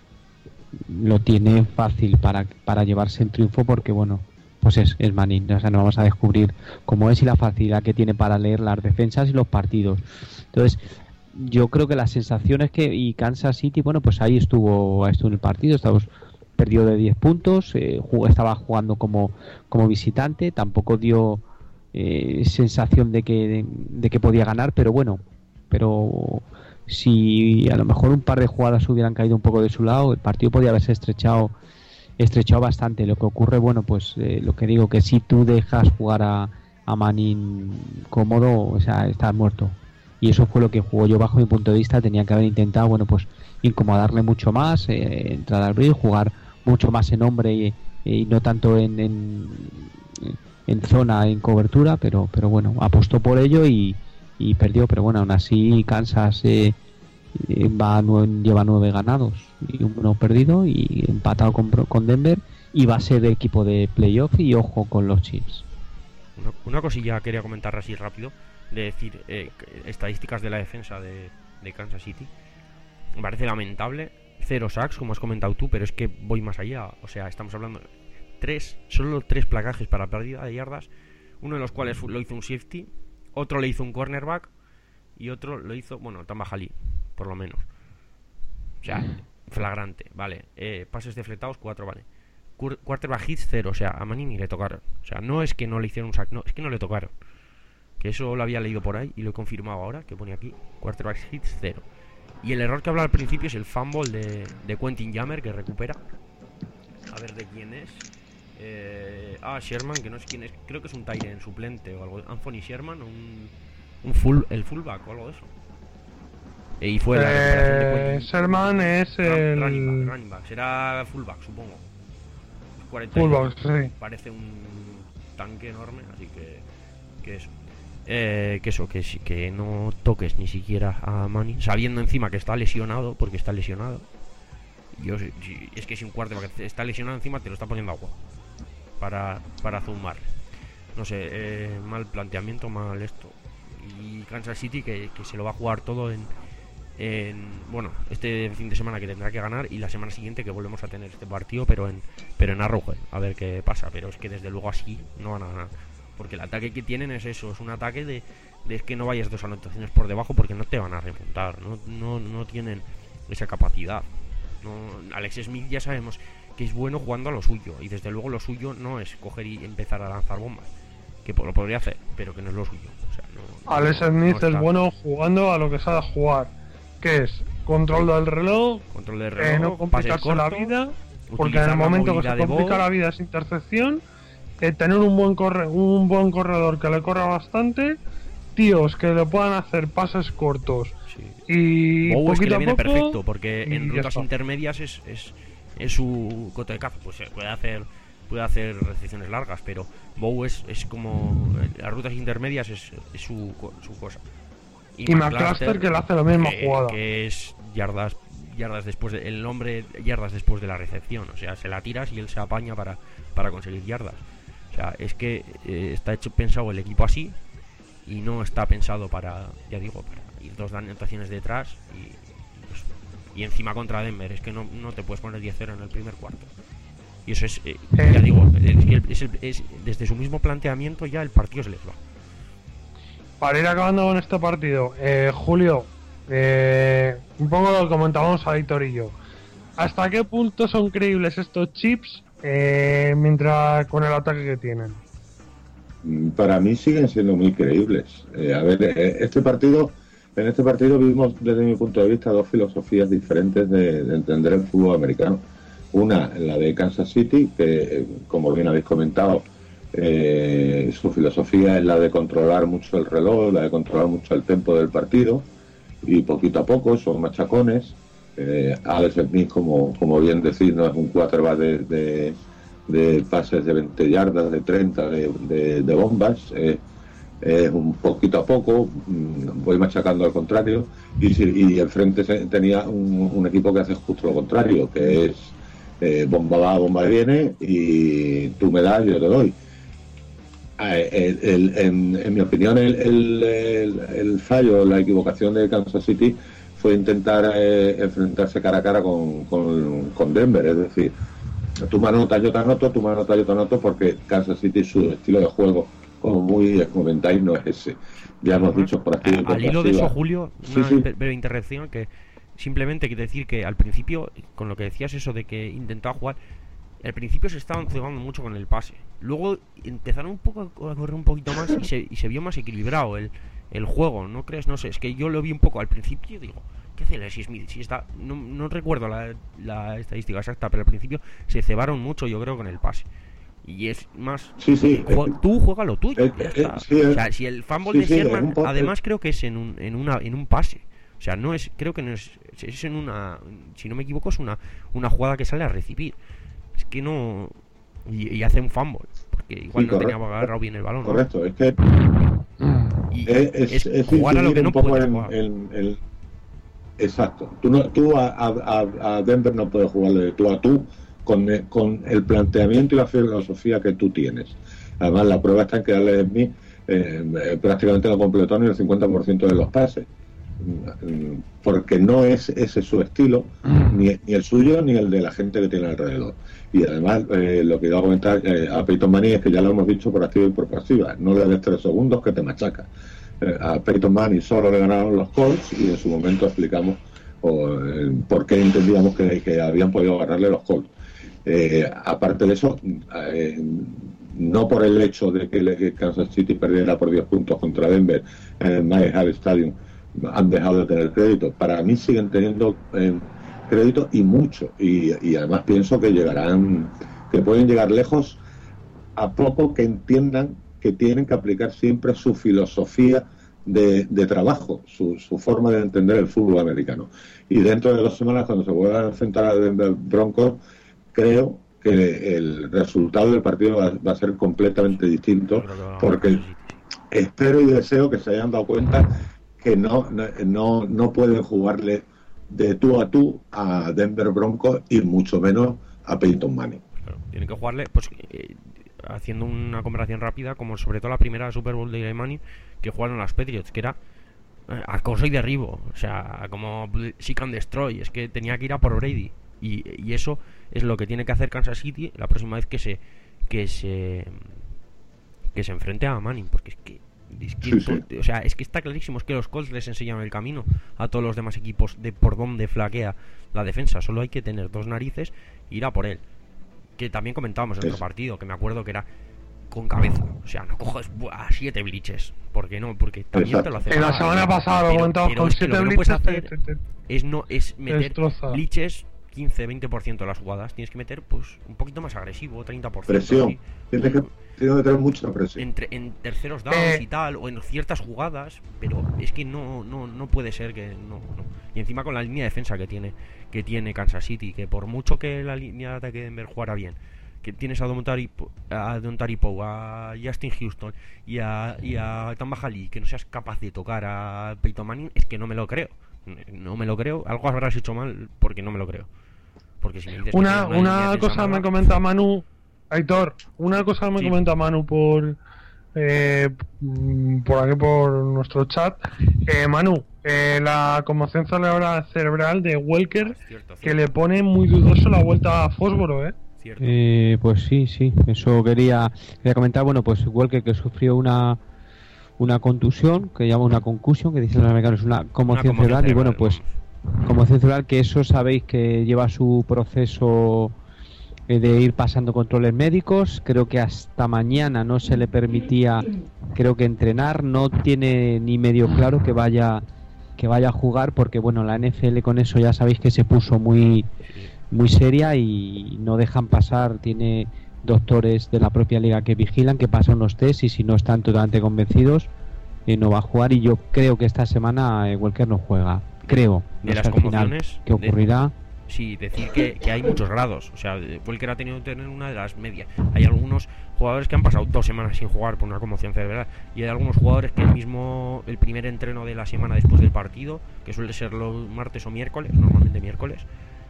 lo tiene fácil para, para llevarse el triunfo, porque bueno, pues es, es Manning, o sea, no vamos a descubrir cómo es y la facilidad que tiene para leer las defensas y los partidos. Entonces, yo creo que las sensaciones que, y Kansas City, bueno, pues ahí estuvo, estuvo en el partido, estábamos perdió de diez puntos, eh, jugó, estaba jugando como, como visitante, tampoco dio eh, sensación de que, de, de que podía ganar, pero bueno, pero si a lo mejor un par de jugadas hubieran caído un poco de su lado, el partido podía haberse estrechado estrechado bastante. Lo que ocurre, bueno, pues eh, lo que digo, que si tú dejas jugar a, a Manning cómodo, o sea, estás muerto. Y eso fue lo que jugó yo bajo mi punto de vista. Tenía que haber intentado, bueno, pues incomodarle mucho más, eh, entrar al bridge, jugar mucho más en hombre y, y no tanto en, en, en zona, en cobertura, pero pero bueno, apostó por ello y, y perdió. Pero bueno, aún así Kansas eh, va nueve, lleva nueve ganados y uno perdido y empatado con, con Denver, y va a ser de equipo de playoff, y ojo con los Chiefs. Una, una cosilla quería comentar así rápido, de decir eh, estadísticas de la defensa de, de Kansas City. Me parece lamentable, cero sacks como has comentado tú, pero es que voy más allá. O sea, estamos hablando tres, solo tres placajes para pérdida de yardas, uno de los cuales lo hizo un safety, otro le hizo un cornerback y otro lo hizo, bueno, Tamba Hali, por lo menos. O sea, flagrante, vale. Eh, pases deflectados, cuatro, vale. Qu- quarterback hits, cero. O sea, a Manning ni le tocaron. O sea, no es que no le hicieron un sack, no, es que no le tocaron. Que eso lo había leído por ahí y lo he confirmado ahora, que pone aquí, quarterback hits, cero. Y el error que hablaba al principio es el fumble de, de Quentin Jammer, que recupera. A ver de quién es. Eh, ah, Sherman, que no sé quién es. Creo que es un tight end suplente o algo. Anthony Sherman, un, un full, el fullback o algo de eso. Y fue la recuperación eh, de Quentin. Sherman es el... Running back, running back. Será fullback, supongo. cuarenta Fullback, sí. Parece un tanque enorme, así que... Que eso. Eh, que eso, que, que no toques ni siquiera a Manning, sabiendo encima que está lesionado, porque está lesionado. Yo si, Es que si un quarterback que está lesionado encima te lo está poniendo agua para, para zoomar. No sé, eh, mal planteamiento, mal esto. Y Kansas City que, que se lo va a jugar todo en... En, bueno, este fin de semana que tendrá que ganar, y la semana siguiente que volvemos a tener este partido, pero en pero en Arrowhead, a ver qué pasa. Pero es que desde luego así no van a ganar, porque el ataque que tienen es eso, es un ataque de, de que no vayas dos anotaciones por debajo, porque no te van a remontar, no, no, no tienen esa capacidad. No, Alex Smith ya sabemos que es bueno jugando a lo suyo. Y desde luego lo suyo no es coger y empezar a lanzar bombas, que lo podría hacer, pero que no es lo suyo. O sea, no, Alex no, Smith no es bueno jugando a lo que sabe jugar, que es control del reloj, control de reloj, eh, no complicarse la vida, porque en el momento que se complica la vida es intercepción, eh, tener un buen corre un buen corredor que le corra bastante, tíos que le puedan hacer pases cortos. Sí. Y Bow es que le viene poco, perfecto, porque en rutas está. intermedias es, es, es su coto de caza. Pues puede hacer puede hacer recepciones largas, pero Bow es, es como las rutas intermedias es, es su, su cosa. Y, y McCluster que le hace la misma que, jugada, que es yardas yardas después de, el nombre yardas después de la recepción, o sea, se la tiras y él se apaña para, para conseguir yardas. O sea, es que eh, está hecho pensado el equipo así y no está pensado para, ya digo, para ir dos anotaciones detrás y, pues, y encima contra Denver. Es que no, no te puedes poner diez cero en el primer cuarto. Y eso es, eh, eh. ya digo, es que es, es, es, desde su mismo planteamiento ya el partido se les va. Para ir acabando con este partido, eh, Julio, eh, un poco lo que comentábamos a Víctor y yo. ¿Hasta qué punto son creíbles estos chips eh, mientras con el ataque que tienen? Para mí siguen siendo muy creíbles. Eh, a ver, eh, este partido, en este partido vimos desde mi punto de vista dos filosofías diferentes de, de entender el fútbol americano. Una, la de Kansas City, que como bien habéis comentado, eh, su filosofía es la de controlar mucho el reloj, la de controlar mucho el tempo del partido, y poquito a poco son machacones. Eh, Alex Smith, como, como bien decís, no es un quarterback de, de, de pases de veinte yardas, de treinta, de, de, de bombas. Eh, es un poquito a poco, voy machacando al contrario, y, si, y enfrente tenía un, un equipo que hace justo lo contrario, que es eh, bomba va, bomba viene, y tú me das, yo te doy. El, el, en, en mi opinión, el, el, el, el fallo, la equivocación de Kansas City fue intentar eh, enfrentarse cara a cara con, con, con Denver, es decir, tú me anotas, yo te anoto, tú me anotas, yo te anoto, porque Kansas City, su estilo de juego, como muy comentáis, no es ese. Ya hemos dicho por aquí. Al hilo de eso, Julio, una sí, sí. breve interrupción, que simplemente quiere decir que al principio, con lo que decías eso de que intentaba jugar, al principio se estaban cebando mucho con el pase. Luego empezaron un poco a correr un poquito más y se, y se vio más equilibrado el, el juego, ¿no crees? No sé, es que yo lo vi un poco al principio, digo, ¿qué hace Leslie Smith? Si está, no, no recuerdo la, la estadística exacta, pero al principio se cebaron mucho, yo creo, con el pase. Y es más, sí, sí, jue, eh, tú juega lo tuyo, eh, ya eh, está. sí, o sea, si el fumble sí, de sí, Sherman, un además creo que es en un, en una, en un pase. O sea, no es, creo que no es, es en una, si no me equivoco, es una, una jugada que sale a recibir. Es que no, y, y hace un fumble, porque igual sí, no correcto, tenía agarrado bien el balón. Correcto, ¿no? Es que y es, es, es jugar a lo que no puedes en, jugar. En, en, exacto. Tú, no, tú a, a, a Denver no puedes jugarle tú a tú con, con el planteamiento y la filosofía que tú tienes. Además, la prueba está en que Alex Smith eh, prácticamente no completó ni el cincuenta por ciento de los pases, porque no es ese su estilo, ni, ni el suyo ni el de la gente que tiene alrededor. Y además, eh, lo que iba a comentar eh, a Peyton Manning es que ya lo hemos dicho por activa y por pasiva: no le des tres segundos que te machaca. Eh, a Peyton Manning solo le ganaron los Colts, y en su momento explicamos o, eh, por qué entendíamos que, que habían podido ganarle los Colts. Eh, aparte de eso, eh, no por el hecho de que, le, que Kansas City perdiera por diez puntos contra Denver en el Mile High Stadium han dejado de tener crédito. Para mí siguen teniendo eh, crédito, y mucho, y, y además pienso que llegarán, que pueden llegar lejos, a poco que entiendan que tienen que aplicar siempre su filosofía de, de trabajo, su, su forma de entender el fútbol americano. Y dentro de dos semanas, cuando se vuelvan a enfrentar a Denver Broncos, creo que el resultado del partido va, va a ser completamente distinto, porque espero y deseo que se hayan dado cuenta que no, no, no pueden jugarle de tú a tú a Denver Broncos, y mucho menos a Peyton Manning. Claro, tienen que jugarle, pues eh, haciendo una comparación rápida, como sobre todo la primera Super Bowl de Eli Manning que jugaron las Patriots, que era eh, acoso y derribo, o sea, como seek and destroy, es que tenía que ir a por Brady, y, y eso es lo que tiene que hacer Kansas City la próxima vez que se que se que se enfrente a Manning, porque es que Es que, sí, sí. O sea, es que está clarísimo, es que los Colts les enseñan el camino a todos los demás equipos de por dónde flaquea la defensa. Solo hay que tener dos narices e ir a por él. que también comentábamos en otro partido, que me acuerdo que era con cabeza. O sea, no coges a siete blitzes. ¿Por qué no? Porque también Exacto. te lo hace. En la semana pasada lo comentábamos con siete blitzes. Hacer es, no, es meter destroza. blitzes quince a veinte por ciento de las jugadas. Tienes que meter pues un poquito más agresivo, treinta por ciento. Presión. Así. Tienes que, tienes que tener mucha presión. Entre, en terceros downs Eh. y tal, o en ciertas jugadas, pero es que no, no, no puede ser que no, no. Y encima con la línea de defensa que tiene, que tiene Kansas City, que por mucho que la línea de ataque de Denver jugara bien, que tienes a Don Taripo, a Don Taripo, a Justin Houston y a, y a Tamba Hali, que no seas capaz de tocar a Peyton Manning, es que no me lo creo. No me lo creo. Algo habrás hecho mal porque no me lo creo. Porque si me dices Una, que una cosa me comenta Manu, Aitor, una cosa me Sí. comenta Manu por eh, por aquí por nuestro chat. Eh, Manu, eh, la conmoción cerebral, cerebral de Welker Cierto, que cierto, le pone muy dudoso la vuelta a Fósforo, ¿eh? cierto. Eh, pues sí, sí, eso quería, quería comentar. Bueno, pues Walker, que sufrió una una contusión, que llama una concusión, que dicen los americanos, una conmoción Una conmoción cerebral, y bueno, cerebral, pues vamos. conmoción cerebral, que eso sabéis que lleva su proceso eh, de ir pasando controles médicos. Creo que hasta mañana no se le permitía, creo que entrenar, no tiene ni medio claro que vaya que vaya a jugar, porque bueno, la N F L con eso ya sabéis que se puso muy muy seria y no dejan pasar. Tiene doctores de la propia liga que vigilan, que pasan unos test, y si no están totalmente convencidos eh, no va a jugar. Y yo creo que esta semana eh, Welker no juega, creo. De No las sé al final conmociones, qué de- ocurrirá. Sí, decir que, que hay muchos grados. O sea, Welker ha tenido que tener una de las medias. Hay algunos jugadores que han pasado dos semanas sin jugar por una conmoción cerebral. Y hay algunos jugadores que el mismo, el primer entreno de la semana después del partido, que suele ser los martes o miércoles, normalmente miércoles,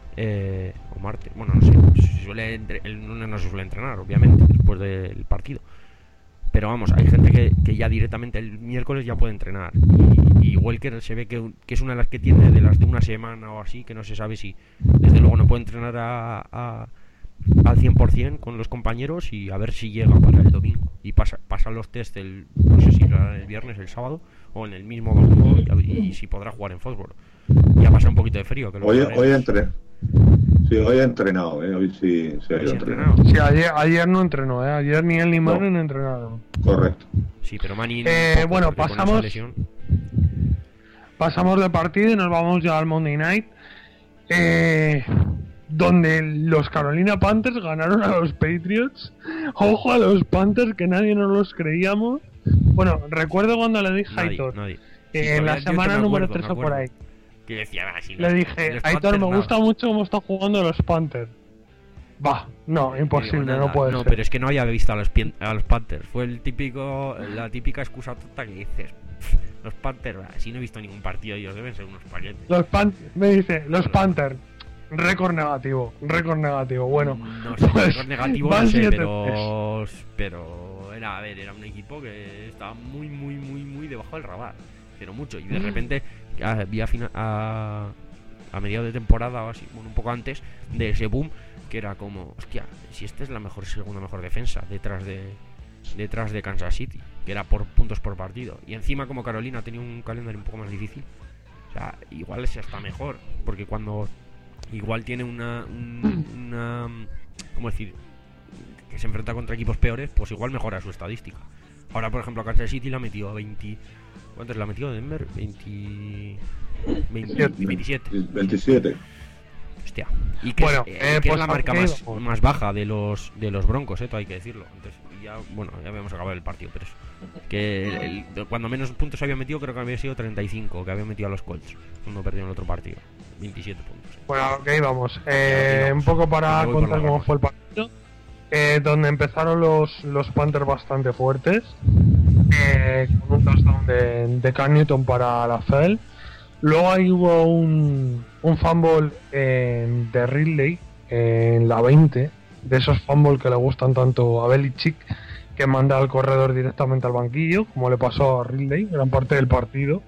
eh, o martes, bueno, no sé, se suele entre- el lunes no se suele entrenar, obviamente, después del partido. Pero vamos, hay gente que, que ya directamente el miércoles ya puede entrenar. Y, y Welker se ve que, que es una de las que tiene de las de una semana o así, que no se sabe si, desde luego no puede entrenar a, a- al cien por ciento con los compañeros, y a ver si llega para el domingo. Y pasa, pasa los test el, no sé si será el viernes, el sábado, o en el mismo domingo, y, y si podrá jugar en fútbol. Ya pasa un poquito de frío. Que lo Hoy, hablaremos. hoy, entre... sí, hoy he entrenado, ¿eh? Hoy sí se ha ¿Hoy ido se ha entrenado. entrenado? Sí, ayer, ayer no entrenó, ¿eh? Ayer ni él ni No. Manu no entrenaron. Correcto. Sí, pero Manning Eh, poco, bueno, porque con esa pasamos- lesión- Pasamos de partido y nos vamos ya al Monday Night, eh, donde los Carolina Panthers ganaron a los Patriots. Ojo a los Panthers, que nadie nos los creíamos. Bueno, recuerdo cuando le dije a Nadie, Aitor, nadie. que Sí, en la todavía yo semana me número acuerdo, tres me o por ahí, acuerdo. Que decía, ah, si le los- dije, los Aitor, Panthers me nada. gusta mucho cómo están jugando los Panthers. Va, no, imposible, Digo, no nada, puede no, ser. pero es que no había visto a los, pien- a los Panthers. Fue el típico, la típica excusa tonta que dices, los Panthers, bah, si no he visto ningún partido, ellos deben ser unos paquetes. Los Pan me dice, los Panthers, récord negativo, récord negativo. Bueno, No sé, pues, récord negativo van no sé, siete pero, pero era, a ver, era un equipo que estaba muy, muy, muy, muy debajo del radar, pero mucho. Y de repente, a, vi a, fina- a, a mediados de temporada o así, bueno, un poco antes de ese boom, que era como, hostia, si esta es la mejor, segunda mejor defensa detrás de detrás de Kansas City, que era por puntos por partido. Y encima, como Carolina tenía un calendario un poco más difícil, o sea, igual es hasta mejor, porque cuando igual tiene una, un- una ¿cómo decir? Que se enfrenta contra equipos peores, pues igual mejora su estadística. Ahora, por ejemplo, a Kansas City la ha metido a veinte. ¿Cuántos la ha metido Denver? veinte, veinte, veintisiete. veintisiete. Hostia. Y que, Bueno, es, eh, eh, que pues es la marca aquí más, vamos. más baja de los de los Broncos, eh, todo hay que decirlo. Entonces, ya, bueno, ya habíamos acabado el partido, pero eso. Que el- el- cuando menos puntos había metido, creo que había sido treinta y cinco, que había metido a los Colts cuando perdieron el otro partido. veintisiete puntos. bueno, ok, vamos. Ok, Eh, vamos. un poco para Me voy por contar las cómo ramas. fue el partido. Eh, donde empezaron los, los Panthers bastante fuertes. Eh, con un touchdown de, de Cam Newton para la F L. Luego ahí hubo un, un fumble eh, de Ridley en la veinte. De esos fumbles que le gustan tanto a Belichick, que manda al corredor directamente al banquillo, como le pasó a Ridley gran parte del partido.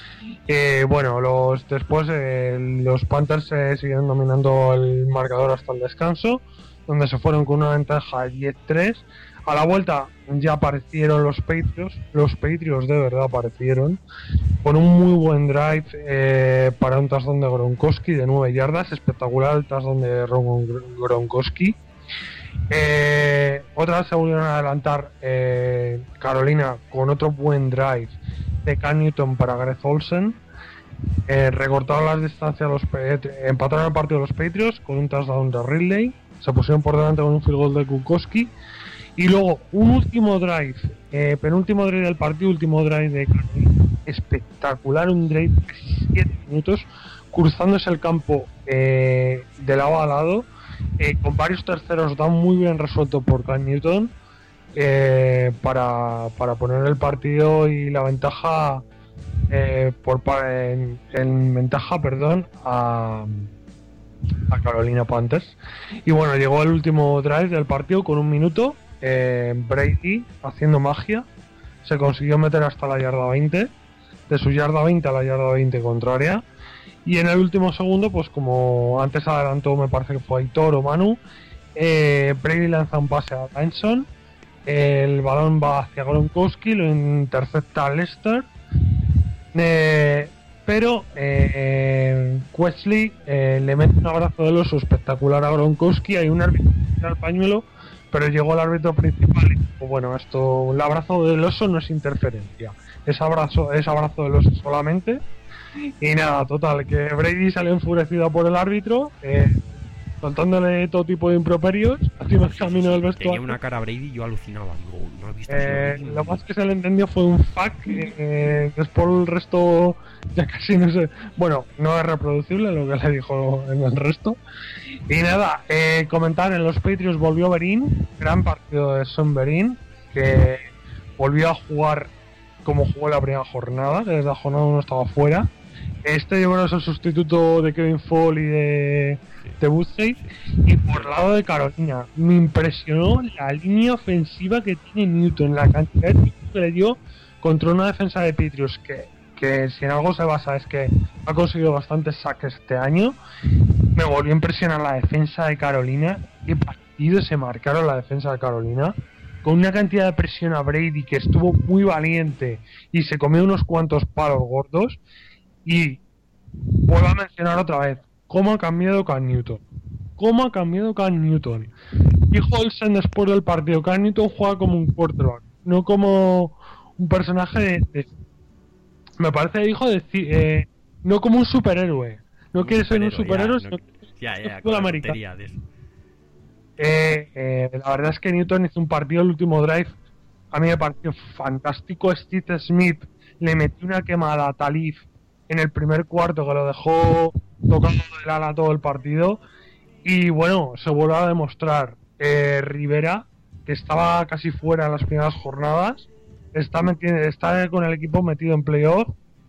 Eh, bueno, los después eh, los Panthers eh, siguieron dominando el marcador hasta el descanso, donde se fueron con una ventaja diez tres. A la vuelta ya aparecieron los Patriots, los Patriots de verdad aparecieron, con un muy buen drive eh, para un touchdown de Gronkowski de nueve yardas, espectacular el touchdown de Ron- Gronkowski. Eh, otra vez se volvieron a adelantar eh, Carolina con otro buen drive de Cam Newton para Gareth Olsen. Eh, recortaron las distancias, los empataron el partido los Patriots con un touchdown de Ridley. Se pusieron por delante con un field goal de Kukowski. Y luego un último drive, eh, penúltimo drive del partido, último drive de Carolina. Espectacular, un drive de siete minutos, cruzándose el campo eh, de lado a lado, eh, con varios terceros down muy bien resuelto por Cam Newton, eh, para, para poner el partido y la ventaja eh, por en, en ventaja, perdón, a, a Carolina Panthers. Y bueno, llegó el último drive del partido con un minuto. Eh, Brady haciendo magia se consiguió meter hasta la yarda veinte, de su yarda veinte a la yarda veinte contraria, y en el último segundo, pues como antes adelantó, me parece que fue Aitor o Manu, eh, Brady lanza un pase a Benson, el balón va hacia Gronkowski, lo intercepta Lester, eh, pero eh, Wesley eh, le mete un abrazo del oso espectacular a Gronkowski. Hay un árbitro que tira el pañuelo, pero llegó el árbitro principal y dijo, bueno, esto, el abrazo del oso no es interferencia, es abrazo, es abrazo del oso solamente. Y nada, total, que Brady salió enfurecido por el árbitro, eh, contándole todo tipo de improperios, haciendo el camino del vestuario. Tenía una cara Brady y yo alucinaba, digo, no he visto eh, lo más que se le entendió fue un fuck, eh, después por el resto ya casi no sé, bueno, no es reproducible lo que le dijo en el resto. Y nada, eh, comentar, en los Patriots volvió Berín, gran partido de Son Berín, que volvió a jugar como jugó la primera jornada, que desde la jornada uno estaba fuera. Este yo creo es el sustituto de Kevin Fall y de, de Woodgate. Y por el lado de Carolina, me impresionó la línea ofensiva que tiene Newton, la cantidad de tiempo que le dio contra una defensa de Patriots que, que si en algo se basa es que ha conseguido bastantes saques este año. Me volvió a impresionar la defensa de Carolina. Qué partido se marcaron la defensa de Carolina, con una cantidad de presión a Brady que estuvo muy valiente y se comió unos cuantos palos gordos. Y vuelvo a mencionar otra vez cómo ha cambiado Cam Newton, cómo ha cambiado Cam Newton. Dijo Olsen después del partido, Cam Newton juega como un quarterback, no como un personaje de, de me parece que dijo decir, eh, no como un superhéroe, no un quiere ser un superhéroe, ya, sino no, ya, ya, fútbol americano. Eh, eh, la verdad es que Newton hizo un partido, el último drive a mí me pareció fantástico. Steve Smith le metió una quemada a Talib en el primer cuarto que lo dejó tocando del ala todo el partido. Y bueno, se vuelve a demostrar, eh, Rivera, que estaba casi fuera en las primeras jornadas, está, metido, está con el equipo metido en playoff,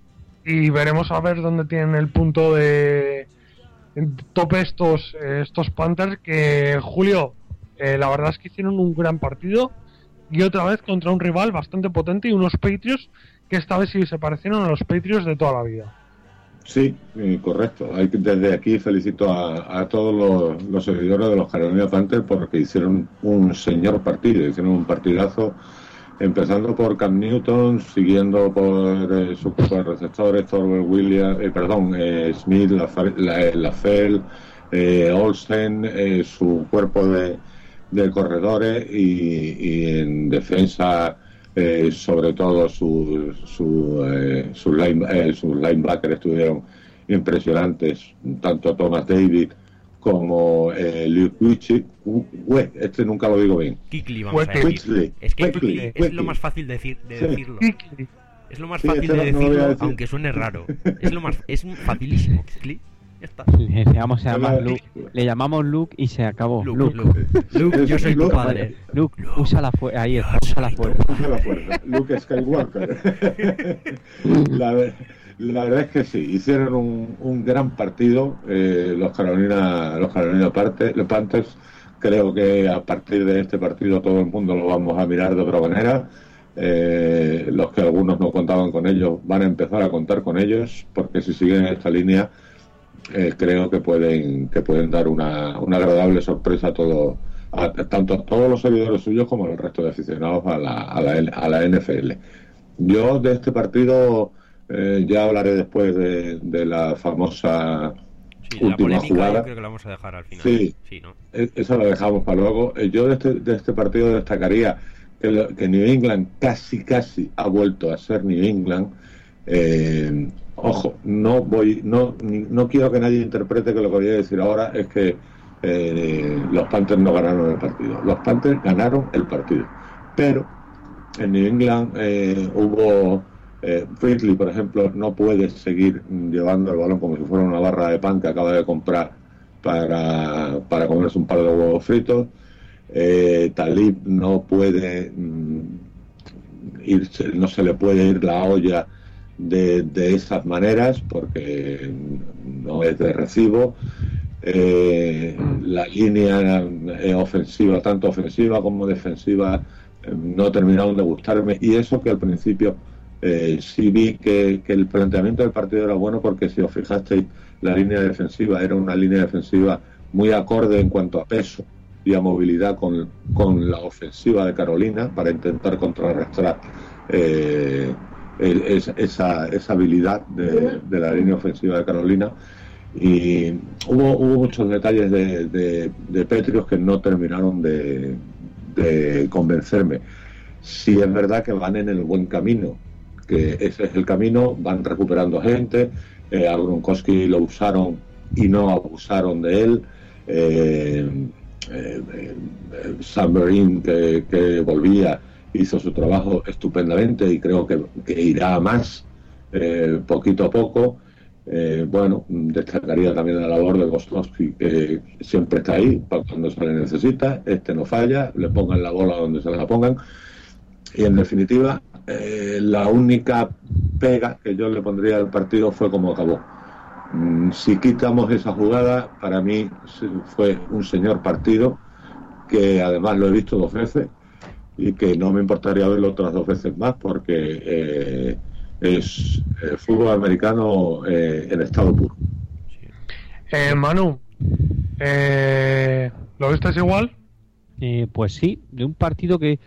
y veremos a ver dónde tienen el punto de tope estos, estos Panthers, que Julio, eh, la verdad es que hicieron un gran partido, y otra vez contra un rival bastante potente y unos Patriots que esta vez sí se parecieron a los Patriots de toda la vida. Sí, eh, correcto. Hay que, desde aquí felicito a, a todos los, los seguidores de los Carolina Panthers porque hicieron un señor partido, hicieron un partidazo, empezando por Cam Newton, siguiendo por eh, su grupo de receptores, Thorwell Williams, eh, perdón, eh, Smith, Lafell, eh, Olsen, eh, su cuerpo de, de corredores y, y en defensa, Eh, sobre todo sus su, eh, su line, eh, sus linebackers estuvieron impresionantes, tanto Thomas David como eh, Luke Kuechly, este nunca lo digo bien. Kuechly, vamos a decir. Es que Kuechly, es lo más fácil de, decir, de sí. decirlo. Kuechly. Es lo más sí, fácil de decirlo, no decir. Aunque suene raro. Es lo más, es facilísimo. Kuechly. Ya está. Le llamamos, se llama Luke. Le llamamos Luke y se acabó. Luke, Luke, Luke. Luke yo soy tu padre. Luke, Luke. usa la fuerza. Ahí está, usa la fuerza. Usa la fuerza. Luke Skywalker. la, la verdad es que sí, hicieron un, un gran partido eh, los Carolina, los Carolina Panthers. Creo que a partir de este partido todo el mundo lo vamos a mirar de otra manera. Eh, los que algunos no contaban con ellos van a empezar a contar con ellos, porque si siguen esta línea Eh, creo que pueden que pueden dar una, una agradable sorpresa a todo, a, tanto a todos los seguidores suyos como al resto de aficionados a la, a la, a la N F L. Yo de este partido eh, ya hablaré después de, de la famosa Sí, la última polémica jugada. yo creo que la vamos a dejar al final. Sí, sí, ¿no? Eso lo dejamos para luego. Eh, Yo de este, de este partido destacaría que, lo- que New England casi, casi ha vuelto a ser New England. Eh, ojo, no voy, no, ni- no quiero que nadie interprete que lo que voy a decir ahora es que eh, los Panthers no ganaron el partido. Los Panthers ganaron el partido, pero en New England eh, hubo eh, Ridley, por ejemplo, no puede seguir llevando el balón como si fuera una barra de pan que acaba de comprar para, para comerse un par de huevos fritos. Eh, Talib no puede mm, irse, no se le puede ir la olla de, de esas maneras porque no es de recibo. Eh, la línea eh, ofensiva, tanto ofensiva como defensiva, eh, no terminaron de gustarme, y eso que al principio eh, sí vi que, que el planteamiento del partido era bueno, porque si os fijasteis, la línea defensiva era una línea defensiva muy acorde en cuanto a peso y a movilidad con, con la ofensiva de Carolina, para intentar contrarrestar eh, es, esa, esa habilidad de, de la línea ofensiva de Carolina. Y hubo, hubo muchos detalles de, de, de Petrios que no terminaron de, de convencerme. Sí es verdad que van en el buen camino, que ese es el camino, van recuperando gente. eh, a Gronkowski lo usaron y no abusaron de él. eh, eh, eh, Sam Berin, que, que volvía, hizo su trabajo estupendamente, y creo que, que irá a más eh, poquito a poco. Eh, bueno, destacaría también la labor de Gostowski, que siempre está ahí para cuando se le necesita. Este no falla, le pongan la bola donde se la pongan. Y en definitiva, eh, la única pega que yo le pondría al partido fue cómo acabó. Mm, si quitamos esa jugada, para mí fue un señor partido, que además lo he visto dos veces y que no me importaría verlo otras dos veces más, porque eh, es eh, fútbol americano eh, en estado puro. Eh, Manu, eh, ¿lo viste igual? Eh, pues sí, de un partido que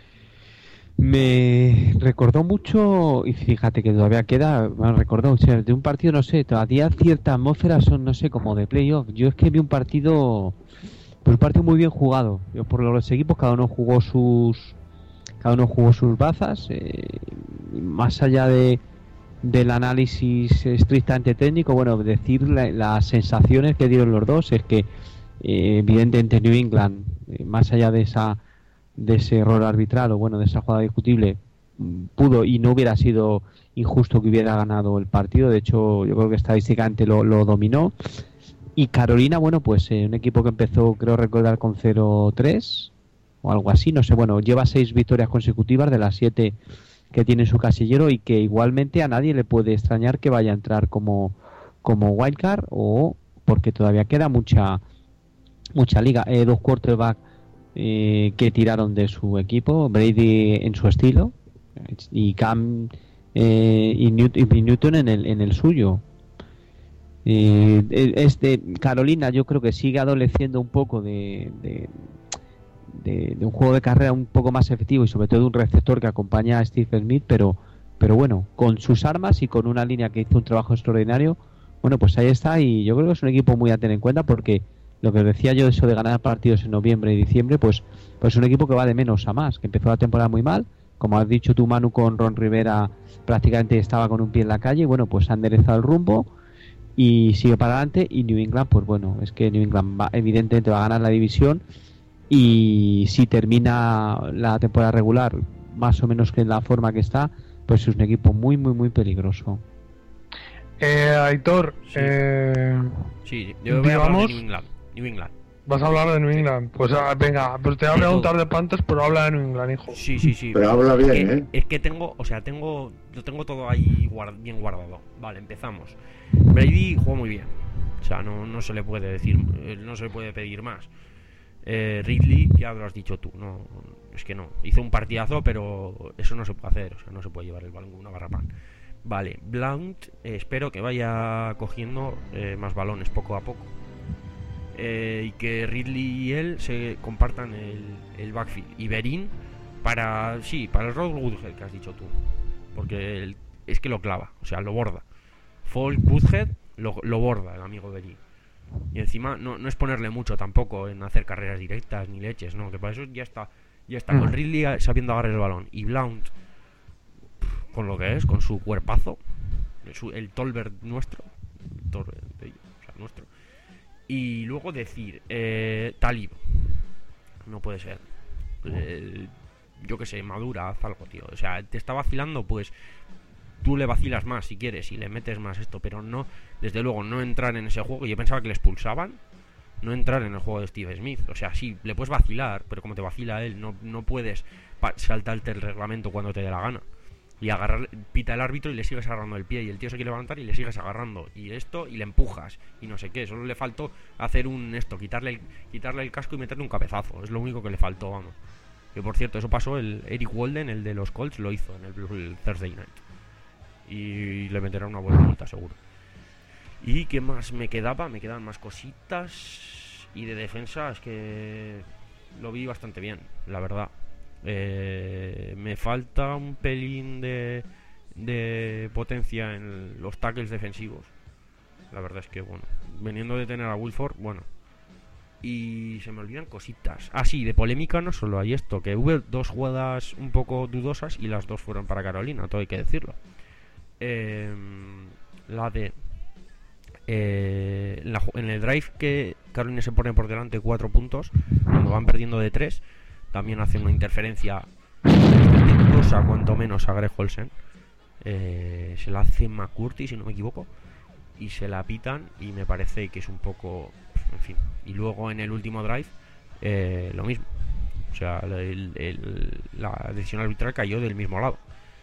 me recordó mucho, y fíjate que todavía queda, me recordó, o sea, de un partido, no sé, todavía cierta atmósfera son, no sé, como de playoff. Yo es que vi un partido, pues un partido muy bien jugado. Yo, por los equipos, cada uno jugó sus, cada uno jugó sus bazas, eh, más allá de del análisis estrictamente técnico. Bueno, decir la, las sensaciones que dieron los dos es que eh, evidentemente New England, eh, más allá de esa de ese error arbitral, o bueno, de esa jugada discutible, pudo y no hubiera sido injusto que hubiera ganado el partido. De hecho, yo creo que estadísticamente lo, lo dominó. Y Carolina, bueno, pues eh, un equipo que empezó, creo recordar, con cero tres o algo así, no sé, bueno, lleva seis victorias consecutivas de las siete que tiene su casillero, y que igualmente a nadie le puede extrañar que vaya a entrar como, como wildcard, o porque todavía queda mucha mucha liga. Eh, dos quarterbacks eh, que tiraron de su equipo, Brady en su estilo y Cam eh, y, Newt, y Newton en el, en el suyo. Eh, este Carolina yo creo que sigue adoleciendo un poco de, de De, de un juego de carrera un poco más efectivo, y sobre todo de un receptor que acompaña a Steve Smith, pero pero bueno, con sus armas y con una línea que hizo un trabajo extraordinario. Bueno, pues ahí está, y yo creo que es un equipo muy a tener en cuenta, porque lo que os decía yo, eso de ganar partidos en noviembre y diciembre, pues pues es un equipo que va de menos a más, que empezó la temporada muy mal, como has dicho tú, Manu, con Ron Rivera prácticamente estaba con un pie en la calle. Bueno, pues ha enderezado el rumbo y sigue para adelante. Y New England, pues bueno, es que New England va, evidentemente va a ganar la división. Y si termina la temporada regular más o menos que en la forma que está, pues es un equipo muy, muy, muy peligroso. Eh, Aitor, Sí. eh, Sí, yo voy a hablar digamos, de New England. New England. vas a hablar de New England. Pues ah, venga, pues te voy a preguntar de Panthers, pero habla de New England, hijo. Sí, sí, sí. Pero habla bien, es que, ¿eh? es que tengo, o sea, tengo, lo tengo todo ahí guard- bien guardado. Vale, empezamos. Brady jugó muy bien. O sea, no, no se le puede decir, eh, no se le puede pedir más. Eh, Ridley, ya lo has dicho tú, no, es que no, hizo un partidazo, pero eso no se puede hacer, o sea, no se puede llevar el balón con una barra pan. Vale, Blount, eh, espero que vaya cogiendo eh, más balones poco a poco, eh, y que Ridley y él se compartan el, el backfield, y Berin para, sí, para el Rod Woodhead que has dicho tú, porque el, es que lo clava, o sea, lo borda. Folk Woodhead lo, lo borda el amigo Berin. Y encima no, no es ponerle mucho tampoco en hacer carreras directas ni leches, no, que para eso ya está. Ya está, con Ridley sabiendo agarrar el balón y Blount con lo que es, con su cuerpazo, su, el Tolbert nuestro, el Tolbert de ellos, o sea, nuestro. Y luego decir, eh, Talib, no puede ser. Eh, yo que sé, madura, haz algo, tío. O sea, te está vacilando, pues tú le vacilas más si quieres y le metes más esto, pero no, desde luego, no entrar en ese juego. Yo pensaba que le expulsaban. No entrar en el juego de Steve Smith. O sea, sí, le puedes vacilar, pero como te vacila él, no, no puedes saltarte el reglamento cuando te dé la gana. Y agarrar, pita el árbitro y le sigues agarrando el pie. Y el tío se quiere levantar y le sigues agarrando. Y esto, y le empujas. Y no sé qué. Solo le faltó hacer un esto, quitarle el, quitarle el casco y meterle un cabezazo. Es lo único que le faltó, vamos. Que por cierto, eso pasó, el Eric Walden, el de los Colts, lo hizo en el, el Thursday Night. Y le meterá una buena multa, seguro. ¿Y qué más me quedaba? Me quedan más cositas. Y de defensa es que lo vi bastante bien, la verdad. Eh, me falta un pelín de, de potencia en los tackles defensivos. La verdad es que, bueno, veniendo de tener a Wilford, bueno. Y se me olvidan cositas. Ah, sí, de polémica no solo hay esto, que hubo dos jugadas un poco dudosas y las dos fueron para Carolina, todo hay que decirlo. Eh, la de... Eh, en, la, en el drive que Carolina se pone por delante cuatro puntos, cuando van perdiendo de tres, también hace una interferencia dudosa, cuanto menos, a Greg Olsen. Eh, se la hace McCurdy, si no me equivoco, y se la pitan, y me parece que es un poco, en fin. Y luego en el último drive, eh, lo mismo. O sea, el, el, la decisión arbitral cayó del mismo lado.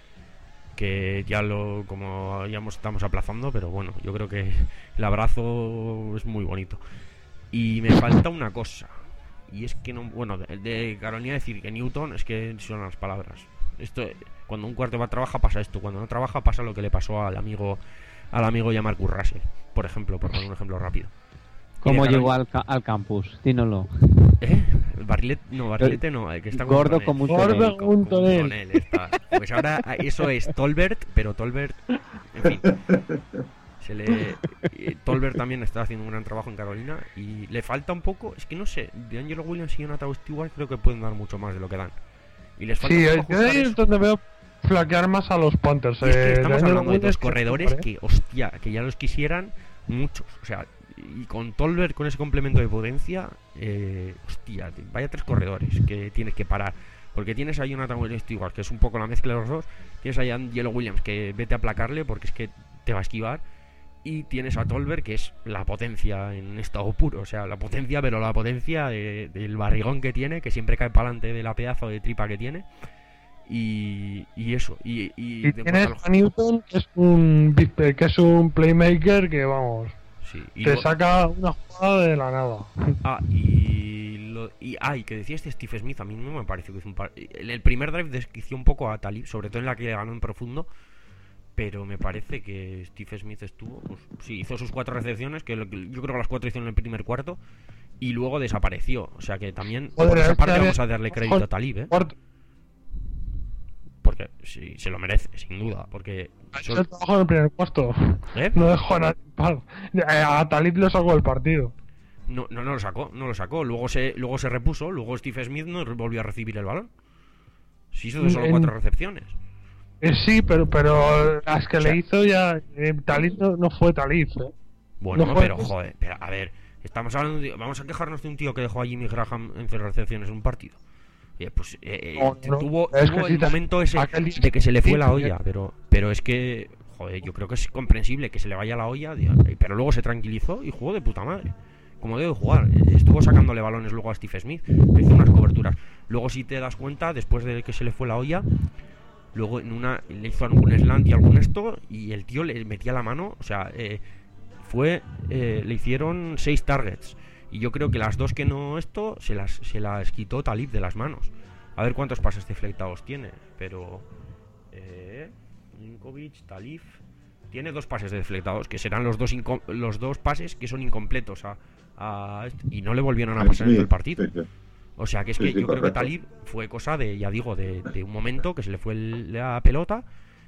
Que ya lo, como ya estamos aplazando, pero bueno, yo creo que el abrazo es muy bonito. Y me falta una cosa, y es que no, bueno, de, de Carolina decir que Newton, es que son las palabras. Esto, cuando un cuarto trabaja pasa esto, cuando no trabaja pasa lo que le pasó al amigo, al amigo Jamarcus Russell, por ejemplo, por poner un ejemplo rápido. ¿Cómo llegó al, ca al campus? Dínoslo. ¿Eh? Barrilete, no, Barrilete no, el que está gordo como un tonel. Gordo como un tonel. Está. Pues ahora eso es Tolbert, pero Tolbert, en fin, se le, Tolbert también está haciendo un gran trabajo en Carolina y le falta un poco, es que no sé, de Angelo Williams y Jonathan Stewart creo que pueden dar mucho más de lo que dan. Y les falta sí, un poco yo ahí es donde veo flaquear más a los Panthers. Y es que eh, estamos de hablando de dos que corredores ¿eh? que, hostia, que ya los quisieran muchos, o sea, y con Tolbert, con ese complemento de potencia, eh, hostia, vaya tres corredores que tienes que parar. Porque tienes a Jonathan Williams igual, que es un poco la mezcla de los dos. Tienes a Angelo Williams, que vete a aplacarle porque es que te va a esquivar. Y tienes a Tolbert, que es la potencia en estado puro. O sea, la potencia, pero la potencia de, del barrigón que tiene, que siempre cae para adelante de la pedazo de tripa que tiene. Y, y eso. Y, y, y tienes a Newton, que es un que es un playmaker que, vamos, sí, y te lo... saca una jugada de la nada. Ah, y... Lo... y ah, y que decía este Steve Smith, a mí no me pareció que hizo un par... En el primer drive desquició un poco a Talib, sobre todo en la que ganó en profundo. Pero me parece que Steve Smith estuvo, pues, sí, hizo sus cuatro recepciones, que yo creo que las cuatro hizo en el primer cuarto, y luego desapareció. O sea que también, Joder, por esa parte este vamos a darle crédito a Talib, ¿eh? Porque sí, se lo merece, sin duda. Porque solo... el trabajo en el primer cuarto. ¿Eh? No dejó a nadie. A Talib lo sacó del partido. No, no, no lo sacó, no lo sacó. Luego se, luego se repuso, luego Steve Smith no volvió a recibir el balón. Sí hizo de solo en... cuatro recepciones. Eh, sí, pero pero las que o sea, le hizo ya eh, Talib no, no fue Talib, ¿eh? Bueno, no pero fue... joder, pero, a ver, estamos hablando de, vamos a quejarnos de un tío que dejó a Jimmy Graham en cero recepciones en un partido. Eh, pues eh, no, no, tuvo, es tuvo que el si momento ese de que se le fue la olla, pero pero es que, joder, yo creo que es comprensible que se le vaya la olla, pero luego se tranquilizó y jugó de puta madre. Como debe jugar, estuvo sacándole balones luego a Steve Smith, hizo unas coberturas. Luego si te das cuenta, después de que se le fue la olla, luego en una le hizo algún slant y algún esto y el tío le metía la mano, o sea, eh, fue eh, le hicieron seis targets y yo creo que las dos que no esto se las se las quitó Talib de las manos. A ver cuántos pases deflectados tiene, pero eh Linkovic, Talib tiene dos pases deflectados que serán los dos los dos pases que son incompletos a, a y no le volvieron a pasar en todo el partido. O sea que es que sí, sí, yo correcto. Creo que Talib fue cosa de, ya digo, de, de un momento que se le fue el, la pelota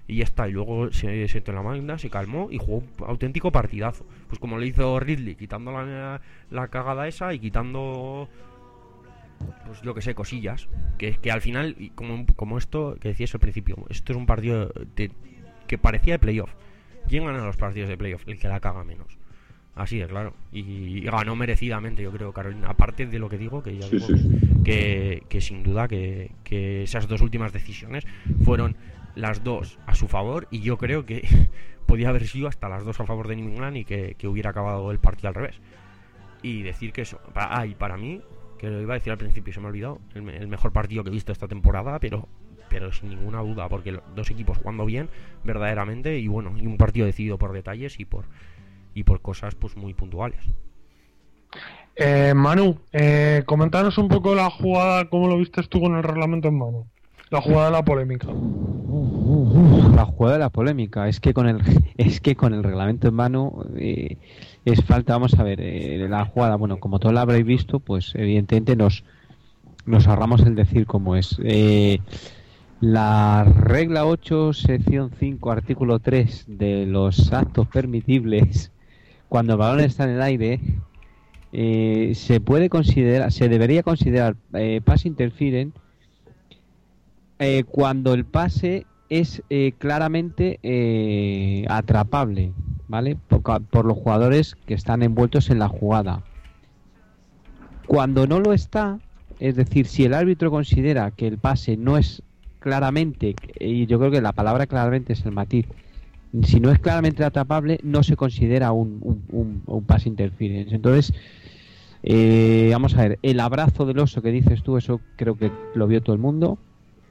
y ya está. Y luego se sentó en la máquina, se calmó y jugó un auténtico partidazo. Pues como le hizo Ridley, quitando la, la cagada esa y quitando, pues yo que sé, cosillas. Que, que al final, como, como esto que decías al principio, esto es un partido de, que parecía de playoff. ¿Quién gana los partidos de playoff? El que la caga menos. Así de claro. Y, y ganó merecidamente, yo creo, Carolina. Aparte de lo que digo, que ya Sí, digo sí. que, que, que sin duda que, que esas dos últimas decisiones fueron las dos a su favor. Y yo creo que podía haber sido hasta las dos a favor de New England y que, que hubiera acabado el partido al revés. Y decir que eso... Ah, y para mí, que lo iba a decir al principio, se me ha olvidado, el, el mejor partido que he visto esta temporada, pero... pero sin ninguna duda, porque los dos equipos jugando bien, verdaderamente, y bueno, y un partido decidido por detalles y por y por cosas pues muy puntuales. Eh, Manu, eh, comentaros un poco la jugada, cómo lo viste tú con el reglamento en mano. La jugada de la polémica. La jugada de la polémica, es que con el es que con el reglamento en mano eh, es falta, vamos a ver, eh, la jugada, bueno, como todos la habréis visto, pues evidentemente nos nos ahorramos el decir cómo es. Eh, La regla ocho, sección cinco, artículo tres de los actos permitibles, cuando el balón está en el aire, eh, se puede considerar, se debería considerar eh, pase interference eh, cuando el pase es eh, claramente eh, atrapable, ¿vale? Por, por los jugadores que están envueltos en la jugada. Cuando no lo está, es decir, si el árbitro considera que el pase no es claramente, y yo creo que la palabra claramente es el matiz, si no es claramente atrapable, no se considera un, un, un, un pass interference. Entonces, eh, vamos a ver, el abrazo del oso que dices tú, eso creo que lo vio todo el mundo.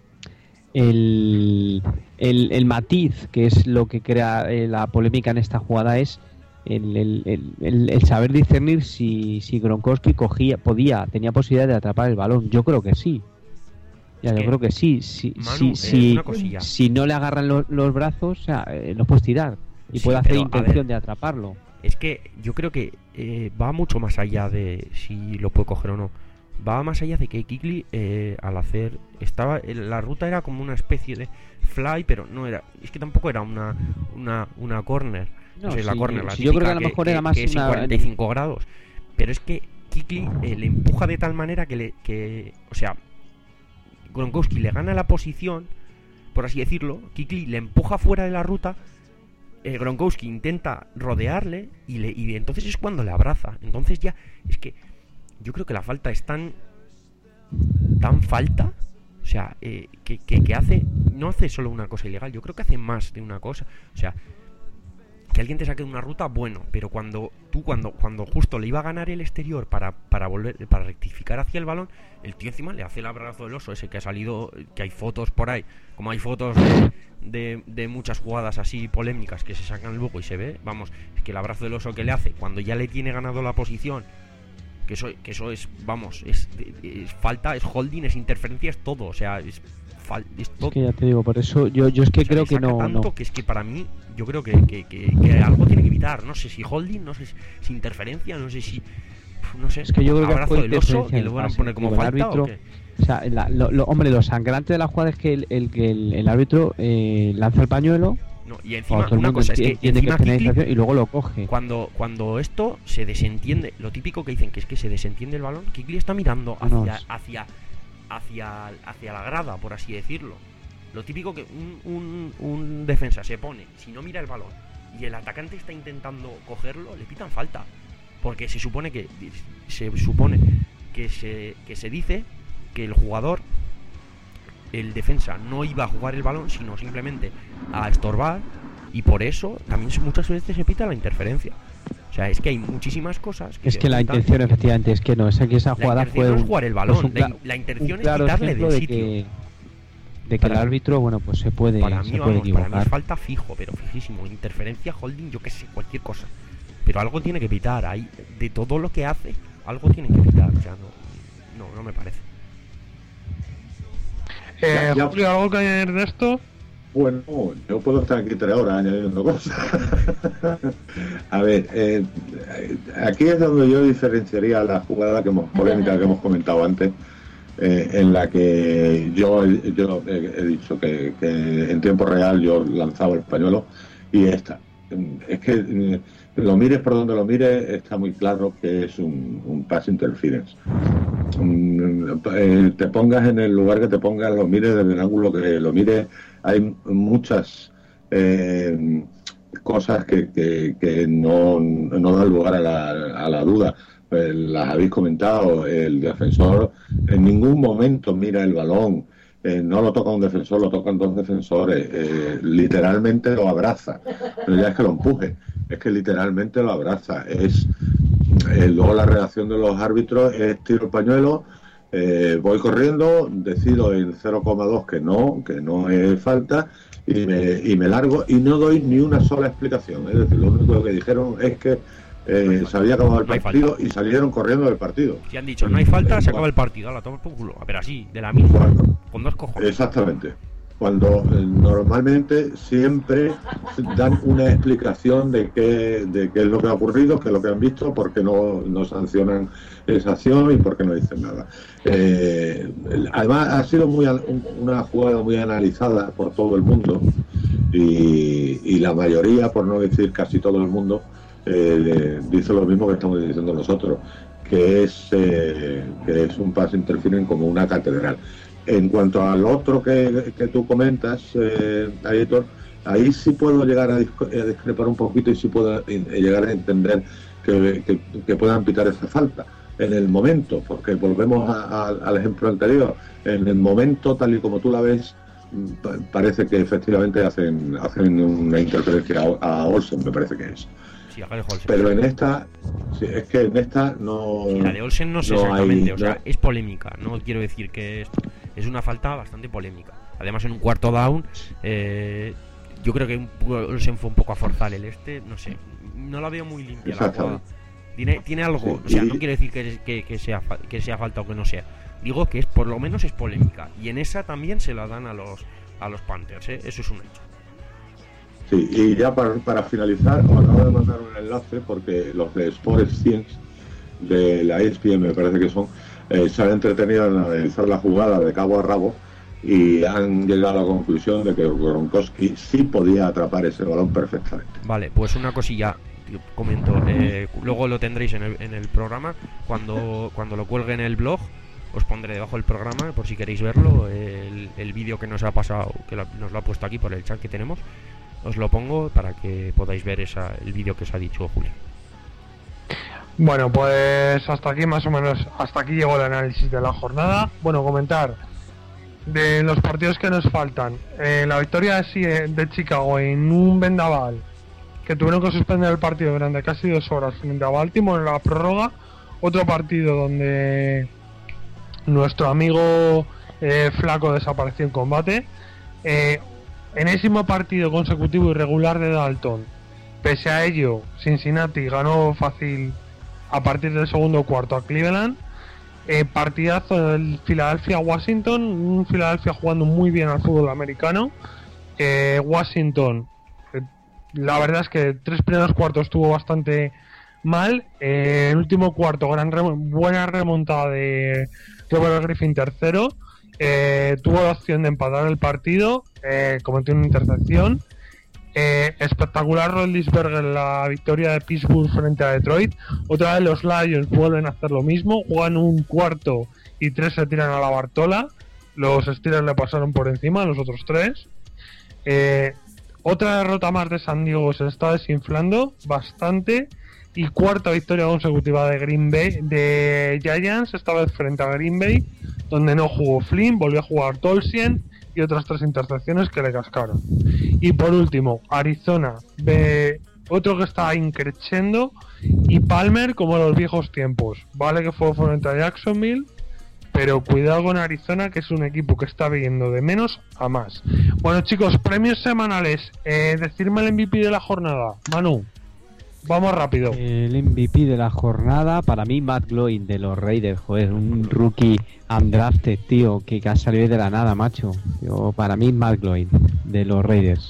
El, el, el matiz, que es lo que crea eh, la polémica en esta jugada, es el, el, el, el, el saber discernir si, si Gronkowski cogía, podía, tenía posibilidad de atrapar el balón. Yo creo que sí. Ya, yo creo que sí. Si, Manu, si, eh, si, si no le agarran los, los brazos, o sea, eh, lo puedes tirar y sí, puede hacer pero, intención de atraparlo. Es que yo creo que eh, va mucho más allá de si lo puede coger o no. Va más allá de que Kuechly eh, al hacer estaba la ruta era como una especie de fly, pero no era, es que tampoco era una una una corner. No, o sea, sí, la corner, la sí, yo creo que a lo mejor que, era más que es en una... cuarenta y cinco grados. Pero es que Kuechly eh, le empuja de tal manera que le que, o sea, Gronkowski le gana la posición, por así decirlo. Kuechly le empuja fuera de la ruta. Eh, Gronkowski intenta rodearle y, le, y entonces es cuando le abraza. Entonces ya es que yo creo que la falta es tan tan falta, o sea, eh, que, que, que hace, no hace solo una cosa ilegal, yo creo que hace más de una cosa. O sea, que alguien te saque de una ruta, bueno, pero cuando tú, cuando cuando justo le iba a ganar el exterior para, para volver, para rectificar hacia el balón, el tío encima le hace el abrazo del oso ese que ha salido, que hay fotos por ahí, como hay fotos de, de, de muchas jugadas así polémicas que se sacan luego y se ve, vamos, es que el abrazo del oso que le hace cuando ya le tiene ganado la posición, que eso, que eso es, vamos, es, es falta, es holding, es interferencia, es todo, o sea, es, fal, es todo. Es que ya te digo, por eso yo, yo es que o sea, creo que no, tanto no. que es que para mí, yo creo que, que, que, que algo tiene que evitar, no sé si holding, no sé si, si interferencia, no sé si, no sé, es que yo creo que abrazo fue del oso interferencia y lo van a pase, poner como digo, falta el árbitro, o qué. o sea, la, lo, lo, hombre, lo sangrante de la jugada es que el, el, el, el árbitro eh, lanza el pañuelo. No, y encima, todo el una mundo cosa es que entiende encima que es Kuechly, penalización y luego lo coge. Cuando, cuando esto se desentiende, lo típico que dicen que es que se desentiende el balón, Kuechly está mirando hacia, No, no. hacia, hacia, hacia la grada, por así decirlo. Lo típico que un, un, un defensa se pone, si no mira el balón y el atacante está intentando cogerlo, le pitan falta. Porque se supone que se supone que se, que se dice que el jugador, el defensa, no iba a jugar el balón, sino simplemente a estorbar, y por eso también muchas veces se pita la interferencia. O sea, es que hay muchísimas cosas que es que la intención, efectivamente, es que no, es que esa jugada la fue no un, es jugar el balón, pues un, la, la intención es claro quitarle del de sitio. Que, de que para, el árbitro, bueno, pues se puede, para mí, se vamos, puede equivocar. Para mí es falta fijo, pero fijísimo. Interferencia, holding, yo qué sé, cualquier cosa. Pero algo tiene que pitar. Ahí, de todo lo que hace, algo tiene que pitar. O sea, no, no, no me parece. Eh, Ya, ya. Julio, ¿algo que añadir de esto? Bueno, yo puedo estar aquí tres horas añadiendo cosas. A ver, eh, aquí es donde yo diferenciaría la jugada que hemos, polémica que hemos comentado antes eh, en la que yo, yo he, he dicho que, que en tiempo real yo lanzaba el pañuelo, y esta. Es que eh, lo mires por donde lo mires, está muy claro que es un, un pass interference. Um, eh, te pongas en el lugar que te pongas, lo mires desde el ángulo que lo mires, hay muchas eh, cosas que, que, que no, no dan lugar a la, a la duda. Eh, las habéis comentado, el defensor en ningún momento mira el balón. Eh, no lo toca un defensor, lo tocan dos defensores, eh, literalmente lo abraza, pero ya es que lo empuje, es que literalmente lo abraza. Es eh, luego la reacción de los árbitros es tiro el pañuelo, eh, voy corriendo, decido en cero coma dos que no, que no es falta, y me, y me largo y no doy ni una sola explicación. Es decir, lo único que dijeron es que Eh, se había acabado el partido y salieron corriendo del partido. Si han dicho no hay falta, se acaba el partido, la toma por culo. A ver, así, de la misma, bueno, con dos cojones. Exactamente. Cuando eh, normalmente siempre dan una explicación de qué, de qué es lo que ha ocurrido, qué es lo que han visto, por qué no, no sancionan esa acción y por qué no dicen nada. Eh, además, ha sido muy una jugada muy analizada por todo el mundo, y, y la mayoría, por no decir casi todo el mundo, Eh, dice lo mismo que estamos diciendo nosotros, que es eh, que es un pass interference como una catedral. En cuanto al otro que, que tú comentas, eh, Aitor, ahí sí puedo llegar a, a discrepar un poquito, y sí puedo in, llegar a entender que, que, que puedan pitar esa falta en el momento, porque volvemos a, a, al ejemplo anterior. En el momento, tal y como tú la ves, parece que efectivamente hacen hacen una interferencia a, a Olsen, me parece que es. Sí, Olsen, pero en esta, sí, es que en esta no. Sí, la de Olsen no sé no exactamente, hay, o sea, no. es polémica. No quiero decir que es, es una falta bastante polémica. Además, en un cuarto down, eh, yo creo que un, Olsen fue un poco a forzar el este, no sé, no la veo muy limpia la jugada. Tiene, tiene algo, sí, o sea, y... no quiero decir que, que, que, sea, que sea falta o que no sea. Digo que es por lo menos es polémica, y en esa también se la dan a los a los Panthers, ¿eh? Eso es un hecho. Sí, y ya para, para finalizar, os acabo de mandar un enlace porque los de Sport Science de la E S P N, me parece que son, eh, se han entretenido en analizar la jugada de cabo a rabo, y han llegado a la conclusión de que Gronkowski sí podía atrapar ese balón perfectamente. Vale, pues una cosilla comento, eh, luego lo tendréis en el, en el programa, cuando, cuando lo cuelgue en el blog, os pondré debajo del programa, por si queréis verlo, el, el vídeo que nos ha pasado, que la, nos lo ha puesto aquí por el chat que tenemos. Os lo pongo para que podáis ver esa, el vídeo que os ha dicho Julio. Bueno, pues hasta aquí más o menos, hasta aquí llegó el análisis de la jornada. Bueno, comentar de los partidos que nos faltan. Eh, la victoria de, de Chicago en un vendaval, que tuvieron que suspender el partido durante casi dos horas frente a Baltimore en la prórroga. Otro partido donde nuestro amigo eh, Flaco desapareció en combate. Eh, Enésimo partido consecutivo y regular de Dalton. Pese a ello, Cincinnati ganó fácil a partir del segundo cuarto a Cleveland. Eh, partidazo del Philadelphia-Washington. Un Philadelphia jugando muy bien al fútbol americano. Eh, Washington, eh, la verdad es que tres primeros cuartos estuvo bastante mal. Eh, el último cuarto, gran rem- buena remontada de Robert Griffin tercero. Eh, tuvo la opción de empatar el partido, eh, cometió una intercepción. Eh, espectacular Roethlisberger en la victoria de Pittsburgh frente a Detroit. Otra vez los Lions vuelven a hacer lo mismo, juegan un cuarto y tres se tiran a la Bartola. Los Steelers le pasaron por encima a los otros tres. Eh, otra derrota más de San Diego, se está desinflando bastante. Y cuarta victoria consecutiva de Green Bay, de Giants, esta vez frente a Green Bay, donde no jugó Flynn, volvió a jugar Tolsien y otras tres intercepciones que le cascaron. Y por último, Arizona, ve otro que está increciendo, y Palmer como en los viejos tiempos. Vale que fue frente a Jacksonville, pero cuidado con Arizona, que es un equipo que está viendo de menos a más. Bueno, chicos, premios semanales. Eh, decirme el M V P de la jornada. Manu, vamos rápido. El M V P de la jornada, para mí, Matt Gloin de los Raiders. Joder, un rookie undrafted, tío, que, que ha salido de la nada, macho. Yo, para mí, Matt Gloin de los Raiders.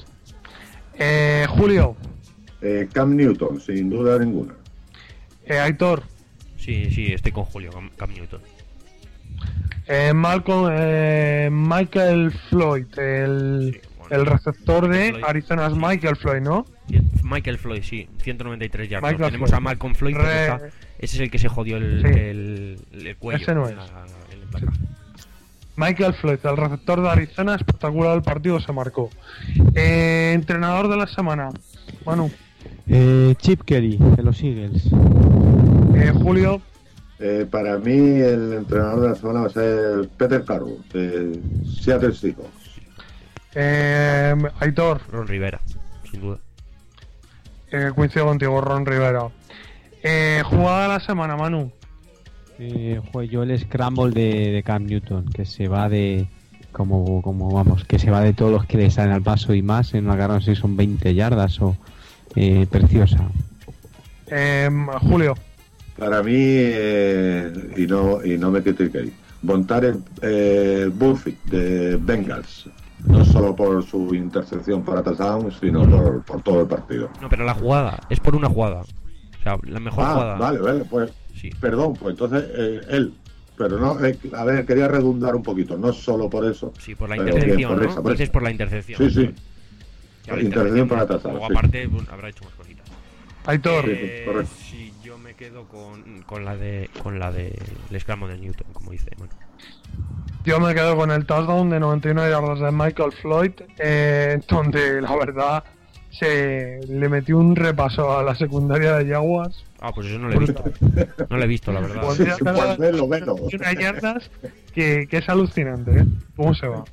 Eh, Julio. Eh, Cam Newton, sin duda ninguna. Eh, Aitor. Sí, sí, estoy con Julio, Cam, Cam Newton. Eh, Malcolm, eh, Michael Floyd, el, Sí, bueno, el receptor de Floyd. Arizona es Michael Floyd, ¿no? Michael Floyd, sí, ciento noventa y tres yardas. Michael Tenemos Floyd. a Malcolm Floyd, pero Re- está- ese es el que se jodió el, Sí. el, el cuello. Ese no en es. la- en el placar. Michael Floyd, el receptor de Arizona, espectacular el partido, se marcó. Eh, entrenador de la semana, Manu. Eh, Chip Kelly, de los Eagles. Eh, Julio. Eh, para mí, el entrenador de la semana va a ser Peter Carroll, de Seattle Seahawks. Eh, Aitor. Ron Rivera, sin duda. Eh, coincido contigo, Ron Rivera. Eh, jugada de la semana, Manu. Eh, joder, yo el scramble de, de Cam Newton, que se va de. Como, como vamos, que se va de todos los que le salen al paso y más. En una carrera, no sé si son veinte yardas o. Eh, preciosa. Eh, Julio. Para mí, eh, y no y no me critiquéis, montar el eh, Bullfit de Bengals, no solo por su intercepción para touchdown, sino por, por todo el partido. No, pero la jugada, es por una jugada. O sea, la mejor Ah, jugada. vale, vale, pues Sí. perdón, pues entonces eh, él, pero no, eh, a ver, quería redundar un poquito, no solo por eso. Sí, por la pero intercepción, bien, por ¿no? esa, por Dices esa. por la intercepción. Sí, sí. Ya, la Intercepción para touchdown, Luego sí. aparte pues, habrá hecho más cositas. Aitor. Sí. Eh, correcto. sí, yo me quedo con, con la de con la de el scramble de Newton, como dice. Bueno, Yo me quedo con el touchdown de noventa y nueve yardas de Michael Floyd, eh, donde la verdad se le metió un repaso a la secundaria de Jaguars. ah, pues eso no lo he visto. No lo he visto, la verdad. Pues- Sí, Podría sí, pues verlo, verlo. noventa y nueve yardas que, que es alucinante, ¿eh? ¿Cómo se va?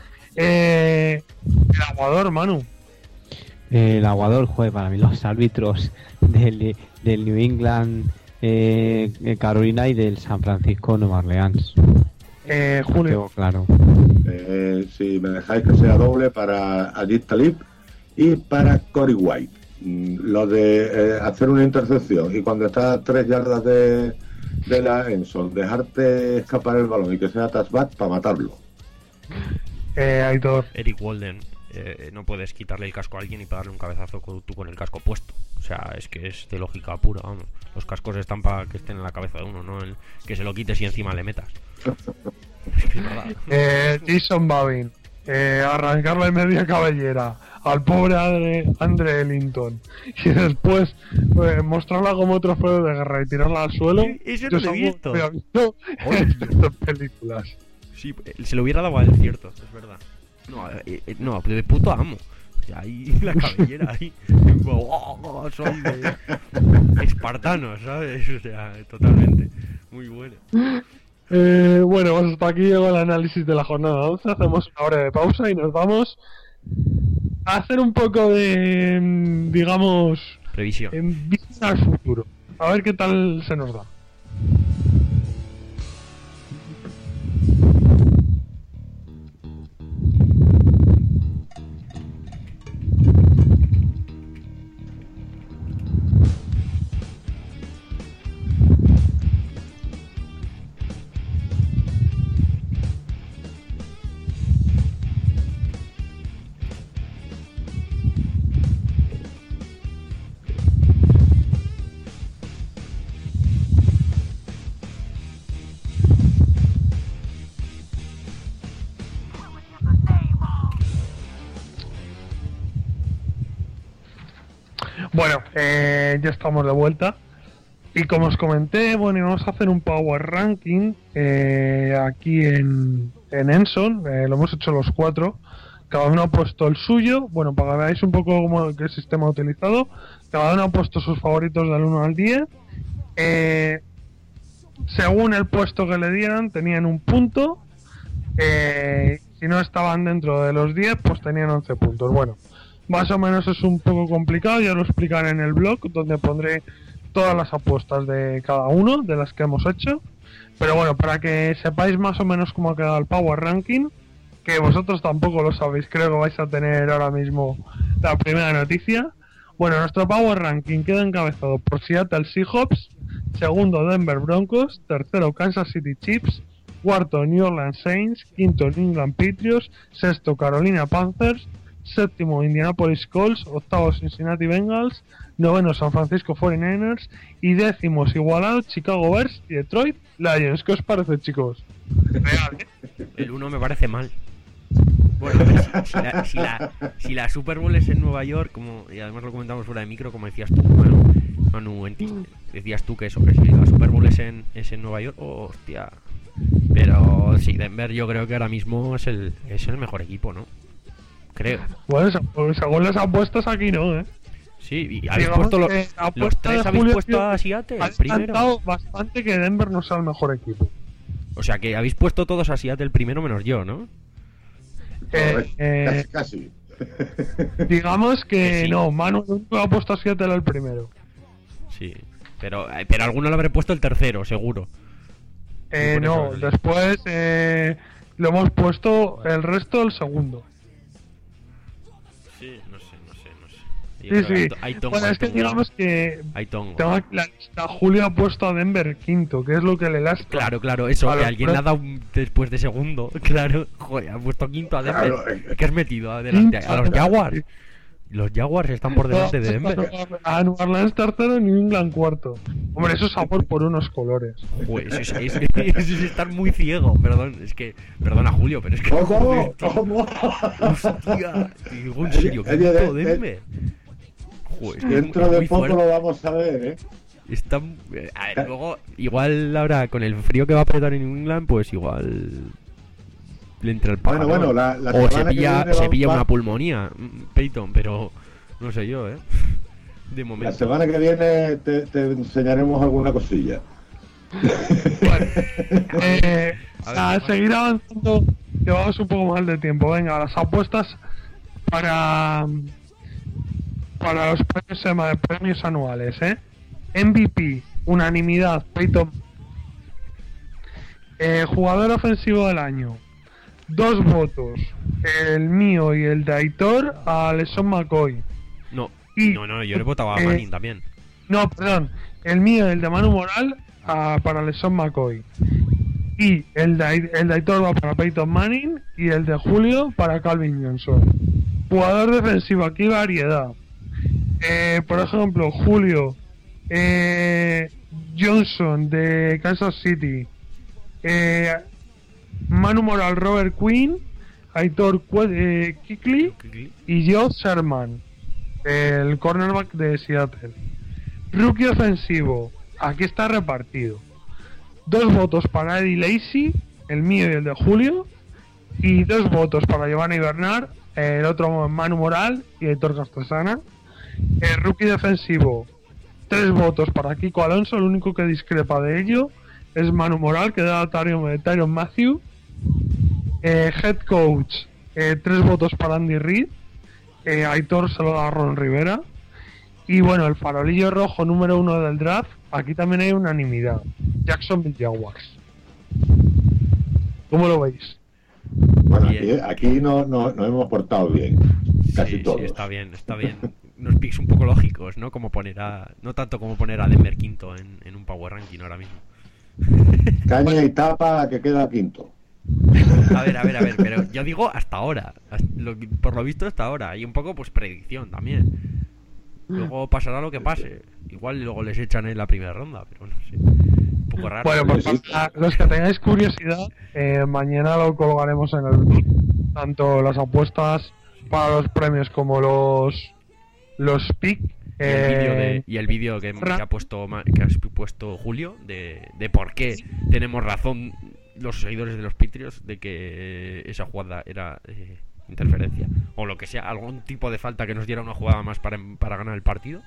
Eh, el aguador, Manu. Eh, el aguador, joder, para mí los árbitros del, del New England, eh, eh, Carolina y del San Francisco, Nueva Orleans. Eh, Julio. Tengo claro. Eh, si me dejáis que sea doble para Ajit Talib y para Corey White. Mm, Lo de eh, hacer una intercepción y cuando está a tres yardas de, de la Enson, dejarte escapar el balón y que sea touchback para matarlo. Eh, Aitor. Eric Walden, eh, no puedes quitarle el casco a alguien y pegarle un cabezazo con, tú con el casco puesto. O sea, es que es de lógica pura, vamos. Los cascos están para que estén en la cabeza de uno, no el que se lo quites y encima le metas. Es que es verdad. Eh, Jason Babin. Eh, arrancarle media cabellera al pobre Andre, Andre Ellington y después eh, mostrarla como trofeo de guerra y tirarla al suelo. Eso Yo no lo he eso visto. lo he visto Oye. en estas películas. Sí, eh, se lo hubiera dado a él, cierto, es verdad. No, eh, eh, no, pero de puto amo. Y ahí la cabellera ahí. Oh, oh, soy de espartano, ¿sabes? O sea, totalmente. Muy bueno. Eh, bueno, pues hasta aquí llegó el análisis de la jornada once. Hacemos una hora de pausa y nos vamos a hacer un poco de, mm, digamos, Previsión. en vista al futuro. A ver qué tal se nos da. Bueno, eh, ya estamos de vuelta. Y como os comenté, bueno, íbamos a hacer un Power Ranking eh, aquí en, en Enson. Eh, lo hemos hecho los cuatro. Cada uno ha puesto el suyo. Bueno, para que veáis un poco cómo, qué sistema ha utilizado. Cada uno ha puesto sus favoritos del uno al diez. Eh, según el puesto que le dieran, tenían un punto. Eh, si no estaban dentro de los diez, pues tenían once puntos. Bueno, más o menos es un poco complicado. Ya lo explicaré en el blog, donde pondré todas las apuestas de cada uno de las que hemos hecho. Pero bueno, para que sepáis más o menos cómo ha quedado el Power Ranking, que vosotros tampoco lo sabéis, creo que vais a tener ahora mismo la primera noticia. Bueno, nuestro Power Ranking queda encabezado por Seattle Seahawks, segundo Denver Broncos, tercero Kansas City Chiefs, cuarto New Orleans Saints, quinto New England Patriots, sexto Carolina Panthers, séptimo Indianapolis Colts, octavo Cincinnati Bengals, noveno San Francisco cuarenta y nueve ers y décimos igualados Chicago Bears y Detroit Lions. ¿Qué os parece, chicos? Real, ¿eh? El uno me parece mal. Bueno, pero si, si, la, si, la, si la Super Bowl es en Nueva York, como y además lo comentamos fuera de micro, como decías tú, Manu, Manu en ti, decías tú que eso, que si la Super Bowl es en, es en Nueva York, oh, hostia. Pero sí, Denver yo creo que ahora mismo es el, es el mejor equipo, ¿no? Creo. Bueno, según las apuestas aquí no, ¿eh? Sí, y habéis Digamos puesto lo- que la los apuesta tres de habéis Julio puesto ha a Seattle Ha primero. encantado bastante que Denver no sea el mejor equipo. O sea que habéis puesto todos a Seattle primero menos yo, ¿no? Eh, eh, Casi, casi. digamos que Que sí. no, Manu nunca ha puesto a Seattle el primero. Sí. Pero, eh, pero alguno lo habré puesto el tercero, seguro. Eh, por eso, no, vale. después eh, lo hemos puesto el resto el segundo. Sí, no sé, no sé, no sé. Sí, sí. Hay tongo, Bueno, hay es que tongo. digamos que Hay tongo. tengo aquí la lista. Julio ha puesto a Denver quinto, que es lo que le lastra. Claro, claro, eso, A que los alguien pre- le ha dado un- después de segundo. Claro, joder, ha puesto quinto a Denver. Claro, eh. ¿Qué has metido adelante? Quinto A los adelante. Jaguars. Los Jaguars están por delante de Denver. A New Orleans tercero y New England cuarto. Hombre, eso es amor por unos colores. Joder, eso es, es- eso es estar muy ciego, perdón, es que, perdona Julio, pero es que... ¿Cómo? joder, tío, ¿Cómo? hostia, te digo en serio, Oye, oye, quinto de- Denver. Joder, es que Dentro es de muy poco fuerte. lo vamos a ver, ¿eh? Está, eh, a ver, luego, igual ahora con el frío que va a apretar en New England, pues igual le entra el Bueno, pájaro. bueno, la, la O se semana que pilla, viene se vamos- pilla va- una pulmonía, mm, Peyton, pero no sé yo, ¿eh? De La momento. semana que viene te, te enseñaremos alguna cosilla. Bueno, eh, A ver, a ¿qué seguir avanzando, que vamos un poco mal de tiempo. Venga, las apuestas para para los premios, sema- premios anuales, ¿eh? M V P, unanimidad, Peyton. Eh, jugador ofensivo del año, dos votos, el mío y el de Aitor a LeSean McCoy. No, Y- no, no, yo le votaba a eh, Manning también. No, perdón, el mío y el de Manu Moral a- para LeSean McCoy. Y el de, el de Aitor va para Peyton Manning y el de Julio para Calvin Johnson. Jugador defensivo, aquí variedad. Eh, por ejemplo, Julio, eh, Johnson de Kansas City, eh, Manu Moral, Robert Quinn, Aitor Cue- eh, Kuechly y Joe Sherman, el cornerback de Seattle. Rookie ofensivo, aquí está repartido. Dos votos para Eddie Lacy, el mío y el de Julio, y dos votos para Giovanni Bernard, el otro Manu Moral y Aitor Castellana. El rookie defensivo, tres votos para Kiko Alonso, el único que discrepa de ello es Manu Moral, que da a Tyron, Tyron Matthew. Eh, head coach, eh, tres votos para Andy Reid, eh, Aitor se lo da a Ron Rivera. Y bueno, el farolillo rojo número uno del draft, aquí también hay unanimidad, Jacksonville Jaguars. ¿Cómo lo veis? Bueno, aquí, Bien. aquí no, no, nos hemos portado bien. Casi Sí, todos. sí, está bien, está bien. Unos picks un poco lógicos, ¿no? Como poner a... No tanto como poner a Denver quinto en, en un Power Ranking ahora mismo. Caña y tapa que queda quinto. A ver, a ver, a ver, pero yo digo hasta ahora. hasta- lo que- por lo visto hasta ahora. Y un poco pues predicción también. Luego pasará lo que pase. Igual luego les echan en la primera ronda, pero no sé. Un poco raro. Bueno, pues Sí. para los que tengáis curiosidad, eh, mañana lo colgaremos en el blog, tanto las apuestas para los premios como los los pick. Y el vídeo eh, de- y el vídeo que, Ra- que ha puesto Ma- que has puesto Julio de, de por qué tenemos razón los seguidores de los Patriots de que esa jugada era eh, interferencia o lo que sea, algún tipo de falta que nos diera una jugada más para, para ganar el partido.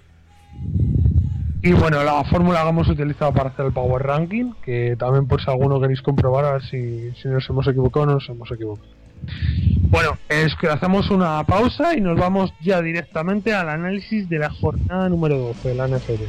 Y bueno, la fórmula que hemos utilizado para hacer el Power Ranking, que también por si alguno queréis comprobar a ver si, si nos hemos equivocado o no nos hemos equivocado. Bueno, es que hacemos una pausa y nos vamos ya directamente al análisis de la jornada número doce de la N F L.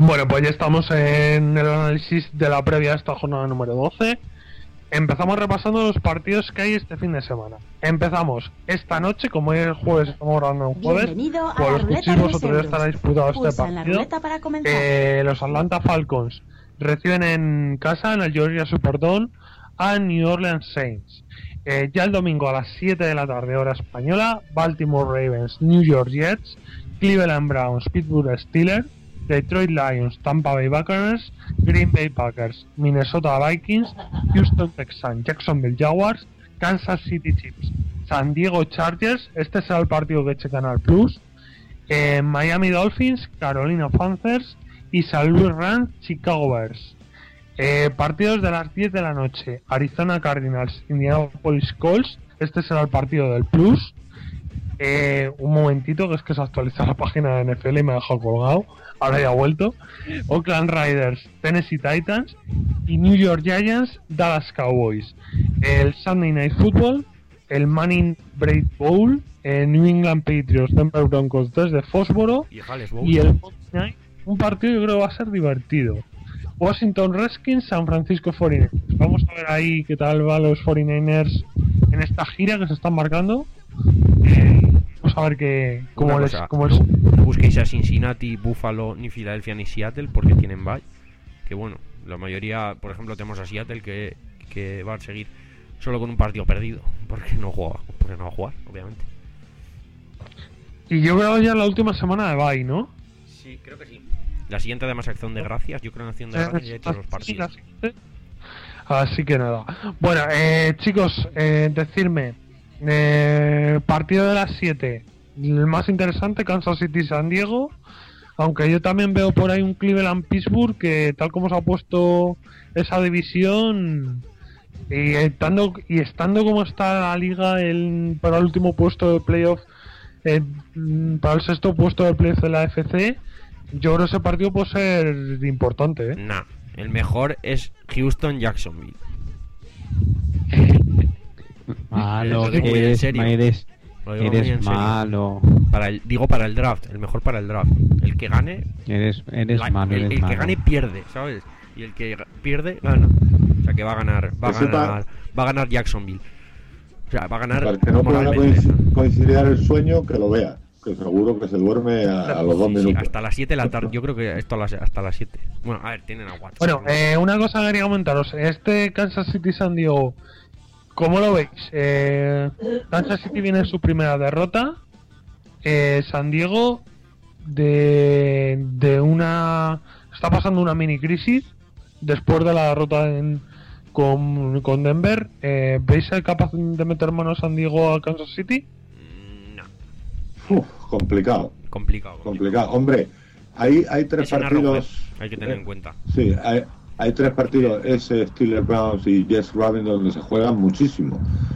Bueno, pues ya estamos en el análisis de la previa a esta jornada número doce. Empezamos repasando los partidos que hay este fin de semana. Empezamos esta noche, como es el jueves, estamos grabando un jueves. Bienvenido a pues la los ruleta cuchillos de vosotros ya euros. estará disputado este Pulsa en la partido. ruleta para comenzar. Eh, los Atlanta Falcons reciben en casa, en el Georgia Superdome, a New Orleans Saints. Eh, ya el domingo a las siete de la tarde, hora española, Baltimore Ravens, New York Jets, Cleveland Browns, Pittsburgh Steelers, Detroit Lions, Tampa Bay Buccaneers, Green Bay Packers, Minnesota Vikings, Houston Texans, Jacksonville Jaguars, Kansas City Chiefs, San Diego Chargers, este será el partido que eche Canal Plus, eh, Miami Dolphins, Carolina Panthers y San Luis Rams, Chicago Bears. Eh, partidos de las diez de la noche, Arizona Cardinals, Indianapolis Colts, este será el partido del Plus. Eh, un momentito, que es que se actualiza la página de N F L y me ha dejado colgado. Ahora ya ha vuelto. Oakland Raiders, Tennessee Titans y New York Giants, Dallas Cowboys. El Sunday Night Football, el Manning Braid Bowl, eh, New England Patriots, Denver Broncos desde Foxboro Y, Hales Bowl. y el Monday Night, un partido yo creo que va a ser divertido. Washington Redskins, San Francisco cuarenta y nueve ers. Vamos a ver ahí qué tal van los cuarenta y nueve ers en esta gira que se están marcando. Eh, vamos a ver que cómo Una les, cosa, cómo no, les... no busquéis a Cincinnati, Buffalo, ni Filadelfia, ni Seattle porque tienen bye. Que bueno, la mayoría, por ejemplo, tenemos a Seattle que, que va a seguir solo con un partido perdido porque no juega, porque no va a jugar, obviamente. Y yo creo ya la última semana de bye, ¿no? Sí, creo que sí. La siguiente además acción de gracias, yo creo en acción de gracias ya he hecho los partidos. Así que nada. Bueno, eh, chicos, eh, decirme, eh, partido de las siete, el más interesante, Kansas City San Diego, aunque yo también veo por ahí un Cleveland Pittsburgh que tal como se ha puesto esa división y estando, y estando como está la liga el, para el último puesto de playoff, eh, para el sexto puesto de playoff de la A F C, yo creo que ese partido puede ser importante, ¿eh? Nah, el mejor es Houston-Jacksonville. Malo, Lo digo muy en eres, serio. eres, Lo digo muy en eres serio. malo. Para el, digo para el draft, el mejor para el draft. El que gane, Eres, eres la- malo, el, eres el que malo. gane pierde, ¿sabes? Y el que ga- pierde gana. O sea que va a ganar, va a Que sepa- ganar, va a ganar Jacksonville. O sea, va a ganar Para el que no pueda moralmente. coinc- coincidir el sueño, que lo vea. Que seguro que se duerme a, a los dos Sí, sí, minutos. hasta las siete de la tarde, yo creo que esto a las- hasta las siete. Bueno, a ver, tienen a Watson. Bueno, eh, una cosa que quería comentaros. Este Kansas City San Diego, ¿cómo lo veis? Eh, Kansas City viene en su primera derrota. Eh, San Diego de, de una... está pasando una mini crisis después de la derrota en- con, con Denver. Eh, ¿Veis ser capaz de meter mano San Diego a Kansas City? Mm, no, Uf, complicado, complicado. complicado. Hombre, hay, hay tres Es en partidos. Arrowhead, hay que tener eh, en cuenta. Sí, hay, hay tres partidos, ese Steelers Browns y Jets Ravens, donde se juegan muchísimo.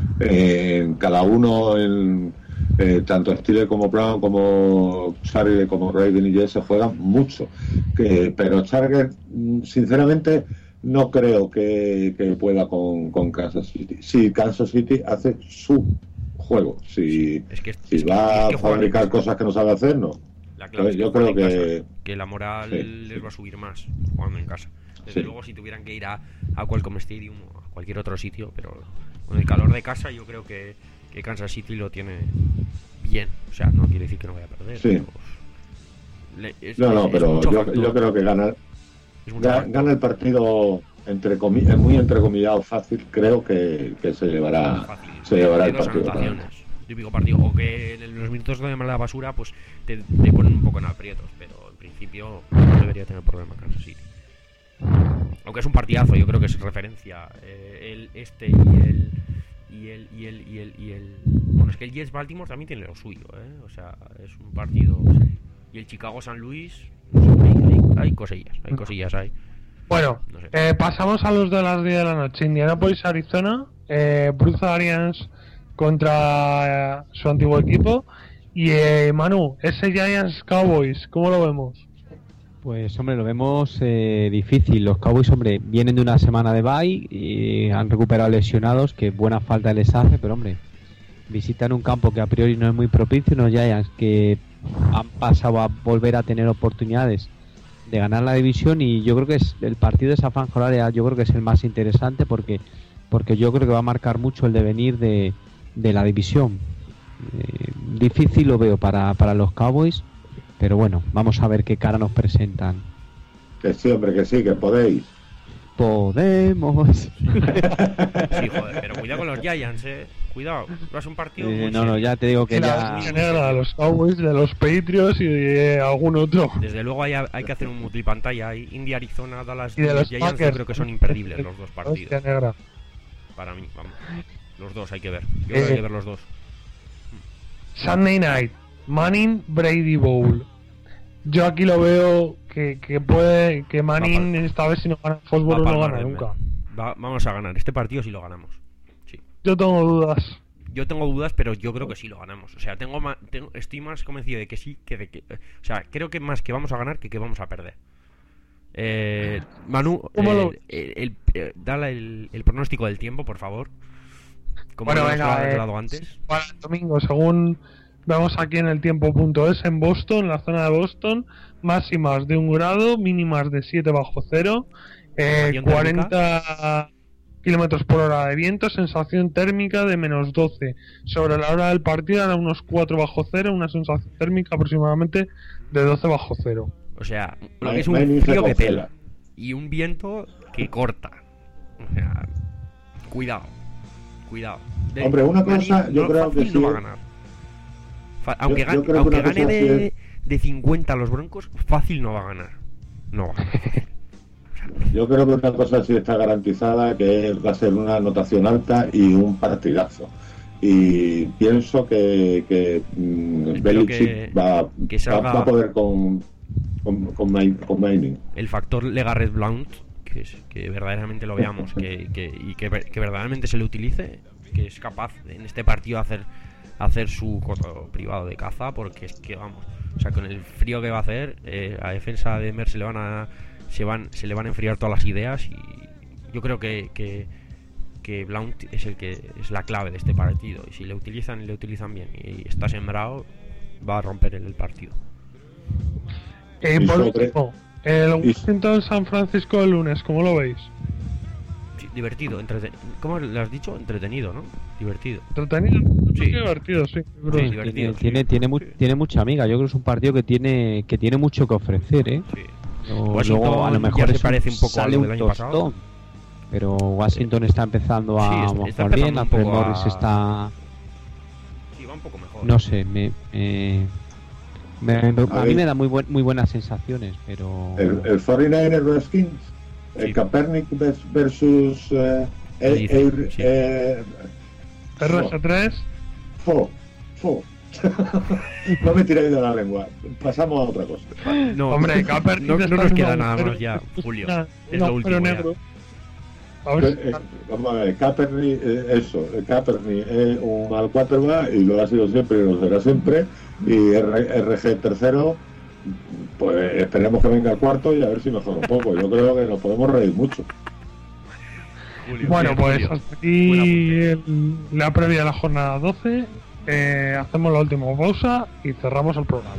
Eh, cada uno, en, eh, tanto Steelers como Brown, como Chargers, como Ravens y Jets se juegan mucho. Que, pero Chargers, mm, sinceramente, no creo que, que pueda con, con Kansas City. Si Kansas City hace su juego, si, Es que, si es que- va es que a juegan en fabricar casa. cosas que no sabe hacer, no. La clave es Yo juegan creo en que- casa, que la moral sí, les sí. va a subir más jugando en casa. Desde Sí. luego si tuvieran que ir a, a Qualcomm Stadium o a cualquier otro sitio, pero con el calor de casa yo creo que, que Kansas City lo tiene bien. O sea, no quiere decir que no vaya a perder. Sí. pero le- es- No, no, es pero mucho yo, factor, yo creo que gana, es mucho Ga- factor. gana el partido entre comi- es muy entrecomillado fácil, creo que, que se llevará Fácil. se llevará el De dos partido. anotaciones. Típico partido. O que en los minutos de la basura pues te, te ponen un poco en aprietos, pero en principio no debería tener problema Kansas City. Aunque es un partidazo, yo creo que es referencia. Eh, el este y el y el y el y el y el bueno, es que el Jets Baltimore también tiene lo suyo, ¿eh? O sea, es un partido. Y el Chicago San Luis, no sé, hay, hay, hay cosillas, hay cosillas ahí. Bueno, No sé. eh, pasamos a los de las diez de la noche. Indianapolis, Arizona, eh, Bruce Arians contra eh, su antiguo equipo. Y eh, Manu, ese Giants Cowboys, ¿cómo lo vemos? Pues hombre, lo vemos eh, difícil. Los Cowboys, hombre, vienen de una semana de bye y han recuperado lesionados, que buena falta les hace, pero hombre, visitan un campo que a priori no es muy propicio, unos Giants que han pasado a volver a tener oportunidades de ganar la división, y yo creo que es el partido de esa franja horaria, yo creo que es el más interesante porque porque yo creo que va a marcar mucho el devenir de, de la división. Eh, difícil lo veo para, para los Cowboys, pero bueno, vamos a ver qué cara nos presentan. Que sí, hombre, que sí, que podéis. Podemos. Sí, joder, pero cuidado con los Giants, eh. Cuidado, no es un partido. Eh, muy no, no, serio. ya te digo que La ya. negra de los Cowboys, de los Patriots y de algún otro. Desde luego hay, hay que hacer un multipantalla ahí. India, Arizona, Dallas Y de los Giants, yo Packers. creo que son imperdibles los dos partidos. Hostia negra. Para mí, vamos. Los dos hay que ver. Yo Eh. creo que hay que ver los dos. Sunday Night, Manning Brady Bowl. Yo aquí lo veo que, que puede que Manning Va pal- esta vez si no gana Va a Foxborough no palmar gana Denver. nunca. Va- vamos a ganar. Este partido sí lo ganamos. Sí. Yo tengo dudas. Yo tengo dudas, pero yo creo que sí lo ganamos. O sea, tengo, ma- tengo estoy más convencido de que sí que de que. O sea, creo que más que vamos a ganar que que vamos a perder. Eh, Manu, ¿Cómo eh, lo- el, el- eh, dale el, el pronóstico del tiempo, por favor. Como Bueno, lo hemos venga, eh, dado antes. Para el domingo, según vemos aquí en el tiempo.es, en Boston, en la zona de Boston, máximas de un grado, mínimas de siete bajo cero, eh, Sensación térmica. cuarenta kilómetros por hora de viento, sensación térmica de menos doce. Sobre la hora del partido era unos cuatro bajo cero, una sensación térmica aproximadamente de doce bajo cero. O sea, lo May- que es un Manning se frío que congela. pela. Y un viento que corta. O sea, cuidado. Cuidado. De- Hombre, una Manning cosa, yo no- creo fácil que no sí. va a ganar. Fa- aunque yo gane, creo que aunque una cosa gane sí de, es- de cincuenta a los Broncos, fácil no va a ganar. No va a ganar. Yo creo que una cosa sí está garantizada, que va a ser una anotación alta y un partidazo. Y pienso que, que mm, Espero Belichick que- va, que salga- va, va a poder con con, con, Main- con Manning. El factor LeGarrette Blount, que, es, que verdaderamente lo veamos que, que, y que, ver- que verdaderamente se le utilice, que es capaz en este partido hacer hacer su coto privado de caza, porque es que vamos, o sea, con el frío que va a hacer, eh, a defensa de Denver se le van a se van se le van a enfriar todas las ideas, y yo creo que, que que Blount es el que es la clave de este partido, y si le utilizan le utilizan bien y está sembrado, va a romper el, el partido. Eh, Y por sobre- último, el y- Washington San Francisco el lunes, ¿cómo lo veis? Sí, divertido, entretenido. ¿Cómo le has dicho? Entretenido, ¿no? Divertido. ¿Entretenido? Sí. Divertido, sí. Sí, Tiene, divertido, sí. tiene, tiene, mu- Sí. tiene mucha amiga. Yo creo que es un partido que tiene que tiene mucho que ofrecer, ¿eh? Sí. O- Washington luego a lo mejor ya se es parece un poco a sale lo un del año pasado. tostón, pero Washington está empezando a Sí, está- jugar está bien. empezando un Alfred poco a- Morris está, Sí, va un poco mejor. no sé, me, me- me- me- a, A mí ver. me da muy buen, muy buenas sensaciones, pero El, el cuarenta y nueve ers Redskins, el Sí. Kaepernick vers- versus eh, Lo eh, dice, eh, sí. eh, R S tres, fo, fo. No me tiréis de la lengua, pasamos a otra cosa. No, hombre, no, Kaepernick no, no está nos en queda un nada agujero- más ya, Julio. una- Es un lo último agujero ya. negro. A ver Eh, si- Vamos a ver, Kaepernick, eh, eso, el Kaepernick es un mal quarterback y lo ha sido siempre y lo será siempre. Y R- RG tercero, pues esperemos que venga el cuarto y a ver si mejora un poco. Yo creo que nos podemos reír mucho. Julio, Bueno, bien, pues Julio. hasta Buen aquí apunte. el- la previa de la jornada doce. Eh, hacemos la última pausa y cerramos el programa.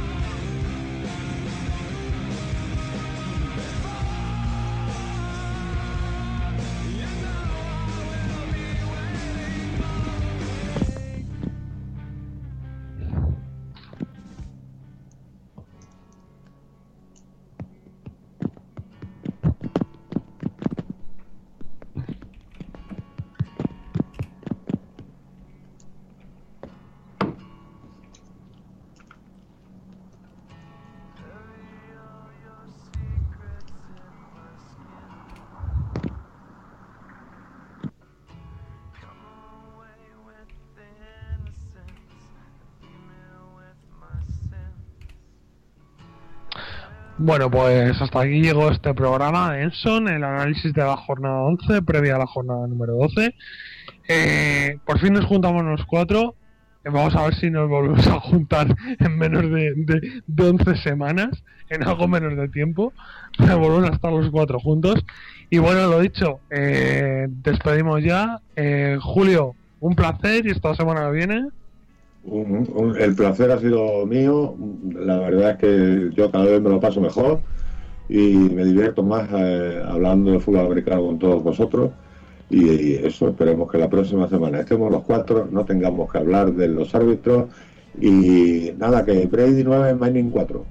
Bueno, pues hasta aquí llegó este programa de Enson, el análisis de la jornada once, previa a la jornada número doce. Eh, por fin nos juntamos los cuatro. Eh, vamos a ver si nos volvemos a juntar en menos de, de, de once semanas, en algo menos de tiempo. Volvemos a estar los cuatro juntos. Y bueno, lo dicho, eh, despedimos ya. Eh, Julio, un placer y esta semana que viene. Un- un- el placer ha sido mío. La verdad es que yo cada vez me lo paso mejor y me divierto más eh, hablando de fútbol americano con todos vosotros. Y, y eso, esperemos que la próxima semana estemos los cuatro, no tengamos que hablar de los árbitros y nada, que Brady nueve, Manning cuatro.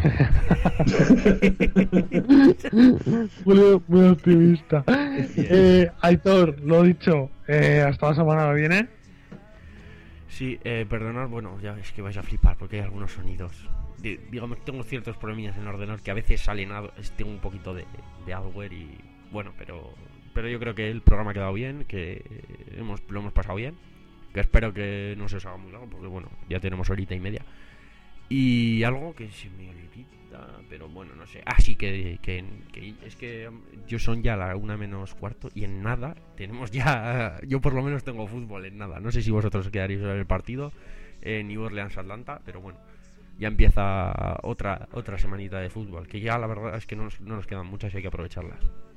muy, muy optimista. eh, Aitor, lo dicho, eh, hasta la semana que viene. Sí, eh, perdonad, bueno, ya es que vais a flipar porque hay algunos sonidos. De, digamos, tengo ciertos problemillas en el ordenador que a veces salen, ad, tengo un poquito de, de adware y bueno, pero pero yo creo que el programa ha quedado bien, que hemos, lo hemos pasado bien, que espero que no se os haga muy largo porque bueno, ya tenemos horita y media. Y algo que se me olvida, pero bueno, no sé. Ah, sí, que, que, que es que yo son ya la una menos cuarto y en nada tenemos ya... Yo por lo menos tengo fútbol en nada. No sé si vosotros quedaréis a ver el partido en New Orleans Atlanta, pero bueno, ya empieza otra otra semanita de fútbol, que ya la verdad es que no nos, no nos quedan muchas y hay que aprovecharlas.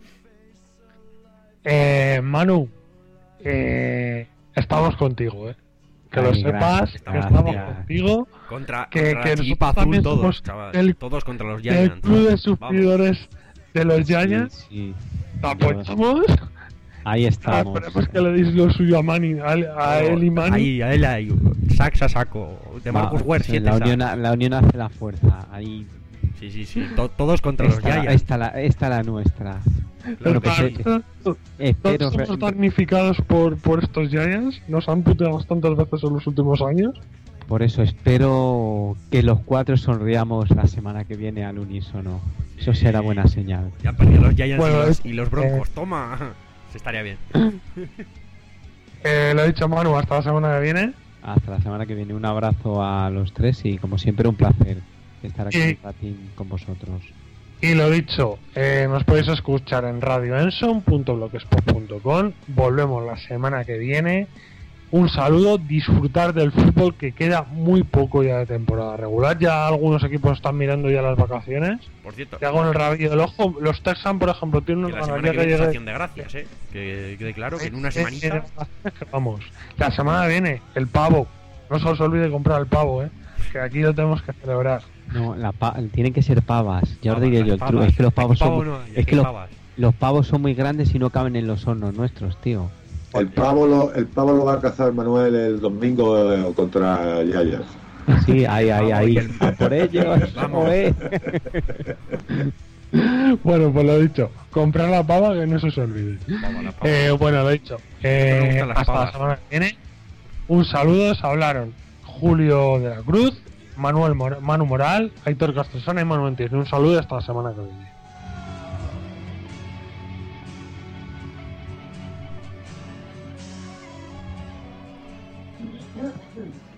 Eh, Manu, eh, estamos contigo, eh. Que Ay, lo sepas, gracias, que estamos gracias. contigo. Contra, que, contra que la Chipa Azul todos, chaval. El, todos contra los Giants. El club de sufridores de los Giants. Sí, sí. ¿Te apoyamos? Ahí estamos. Esperemos que le deis lo suyo a Manny, a, a él y Manny. Ahí, a él, ahí. Sax a saco. De Marcus Ware, siete la unión, la unión hace la fuerza. Ahí. Sí, sí, sí. To, todos contra esta, los Giants. Esta la, esta la nuestra. Claro, pues, eh, espero somos re... damnificados por, por estos Giants. Nos han puteado bastantes veces en los últimos años. Por eso espero que los cuatro sonriamos la semana que viene al unísono. Eso será buena señal. Ya han perdido los Giants bueno, y, los, y los Broncos. Eh... Toma. Se estaría bien. eh, lo he dicho, Manu, hasta la semana que viene. Hasta la semana que viene. Un abrazo a los tres y como siempre un placer estar aquí y... con vosotros. Y lo dicho, eh, nos podéis escuchar en radio enson punto blogspot punto com. Volvemos la semana que viene. Un saludo, disfrutar del fútbol, que queda muy poco ya de temporada regular. Ya algunos equipos están mirando ya las vacaciones. Por cierto, que hago en el rabillo del ojo. Los Texans, por ejemplo, tienen una semana que viene acción de gracias, eh. Que quede claro que en una semanita. Vamos, la semana que viene, el pavo. No se os olvide comprar el pavo, eh. Que aquí lo tenemos que celebrar. No, la pa tienen que ser pavas. Ya os diré yo el truco. Es que los pavos son. Pavo no, es que los, los pavos son muy grandes y no caben en los hornos nuestros, tío. El pavo lo, el pavo lo va a cazar Manuel el domingo eh, contra Yayas. Sí, ahí, ahí, ahí. A por ellos. Vamos. Bueno, pues lo dicho. Comprar la pava, que no se os olvide. Eh, bueno, lo dicho. Eh, hasta pavas. La semana que viene. Un saludo. Se hablaron Julio de la Cruz, Manuel Mor Manu Moral, Aitor Castrosana y Manu Mentir. Un saludo hasta la semana que viene.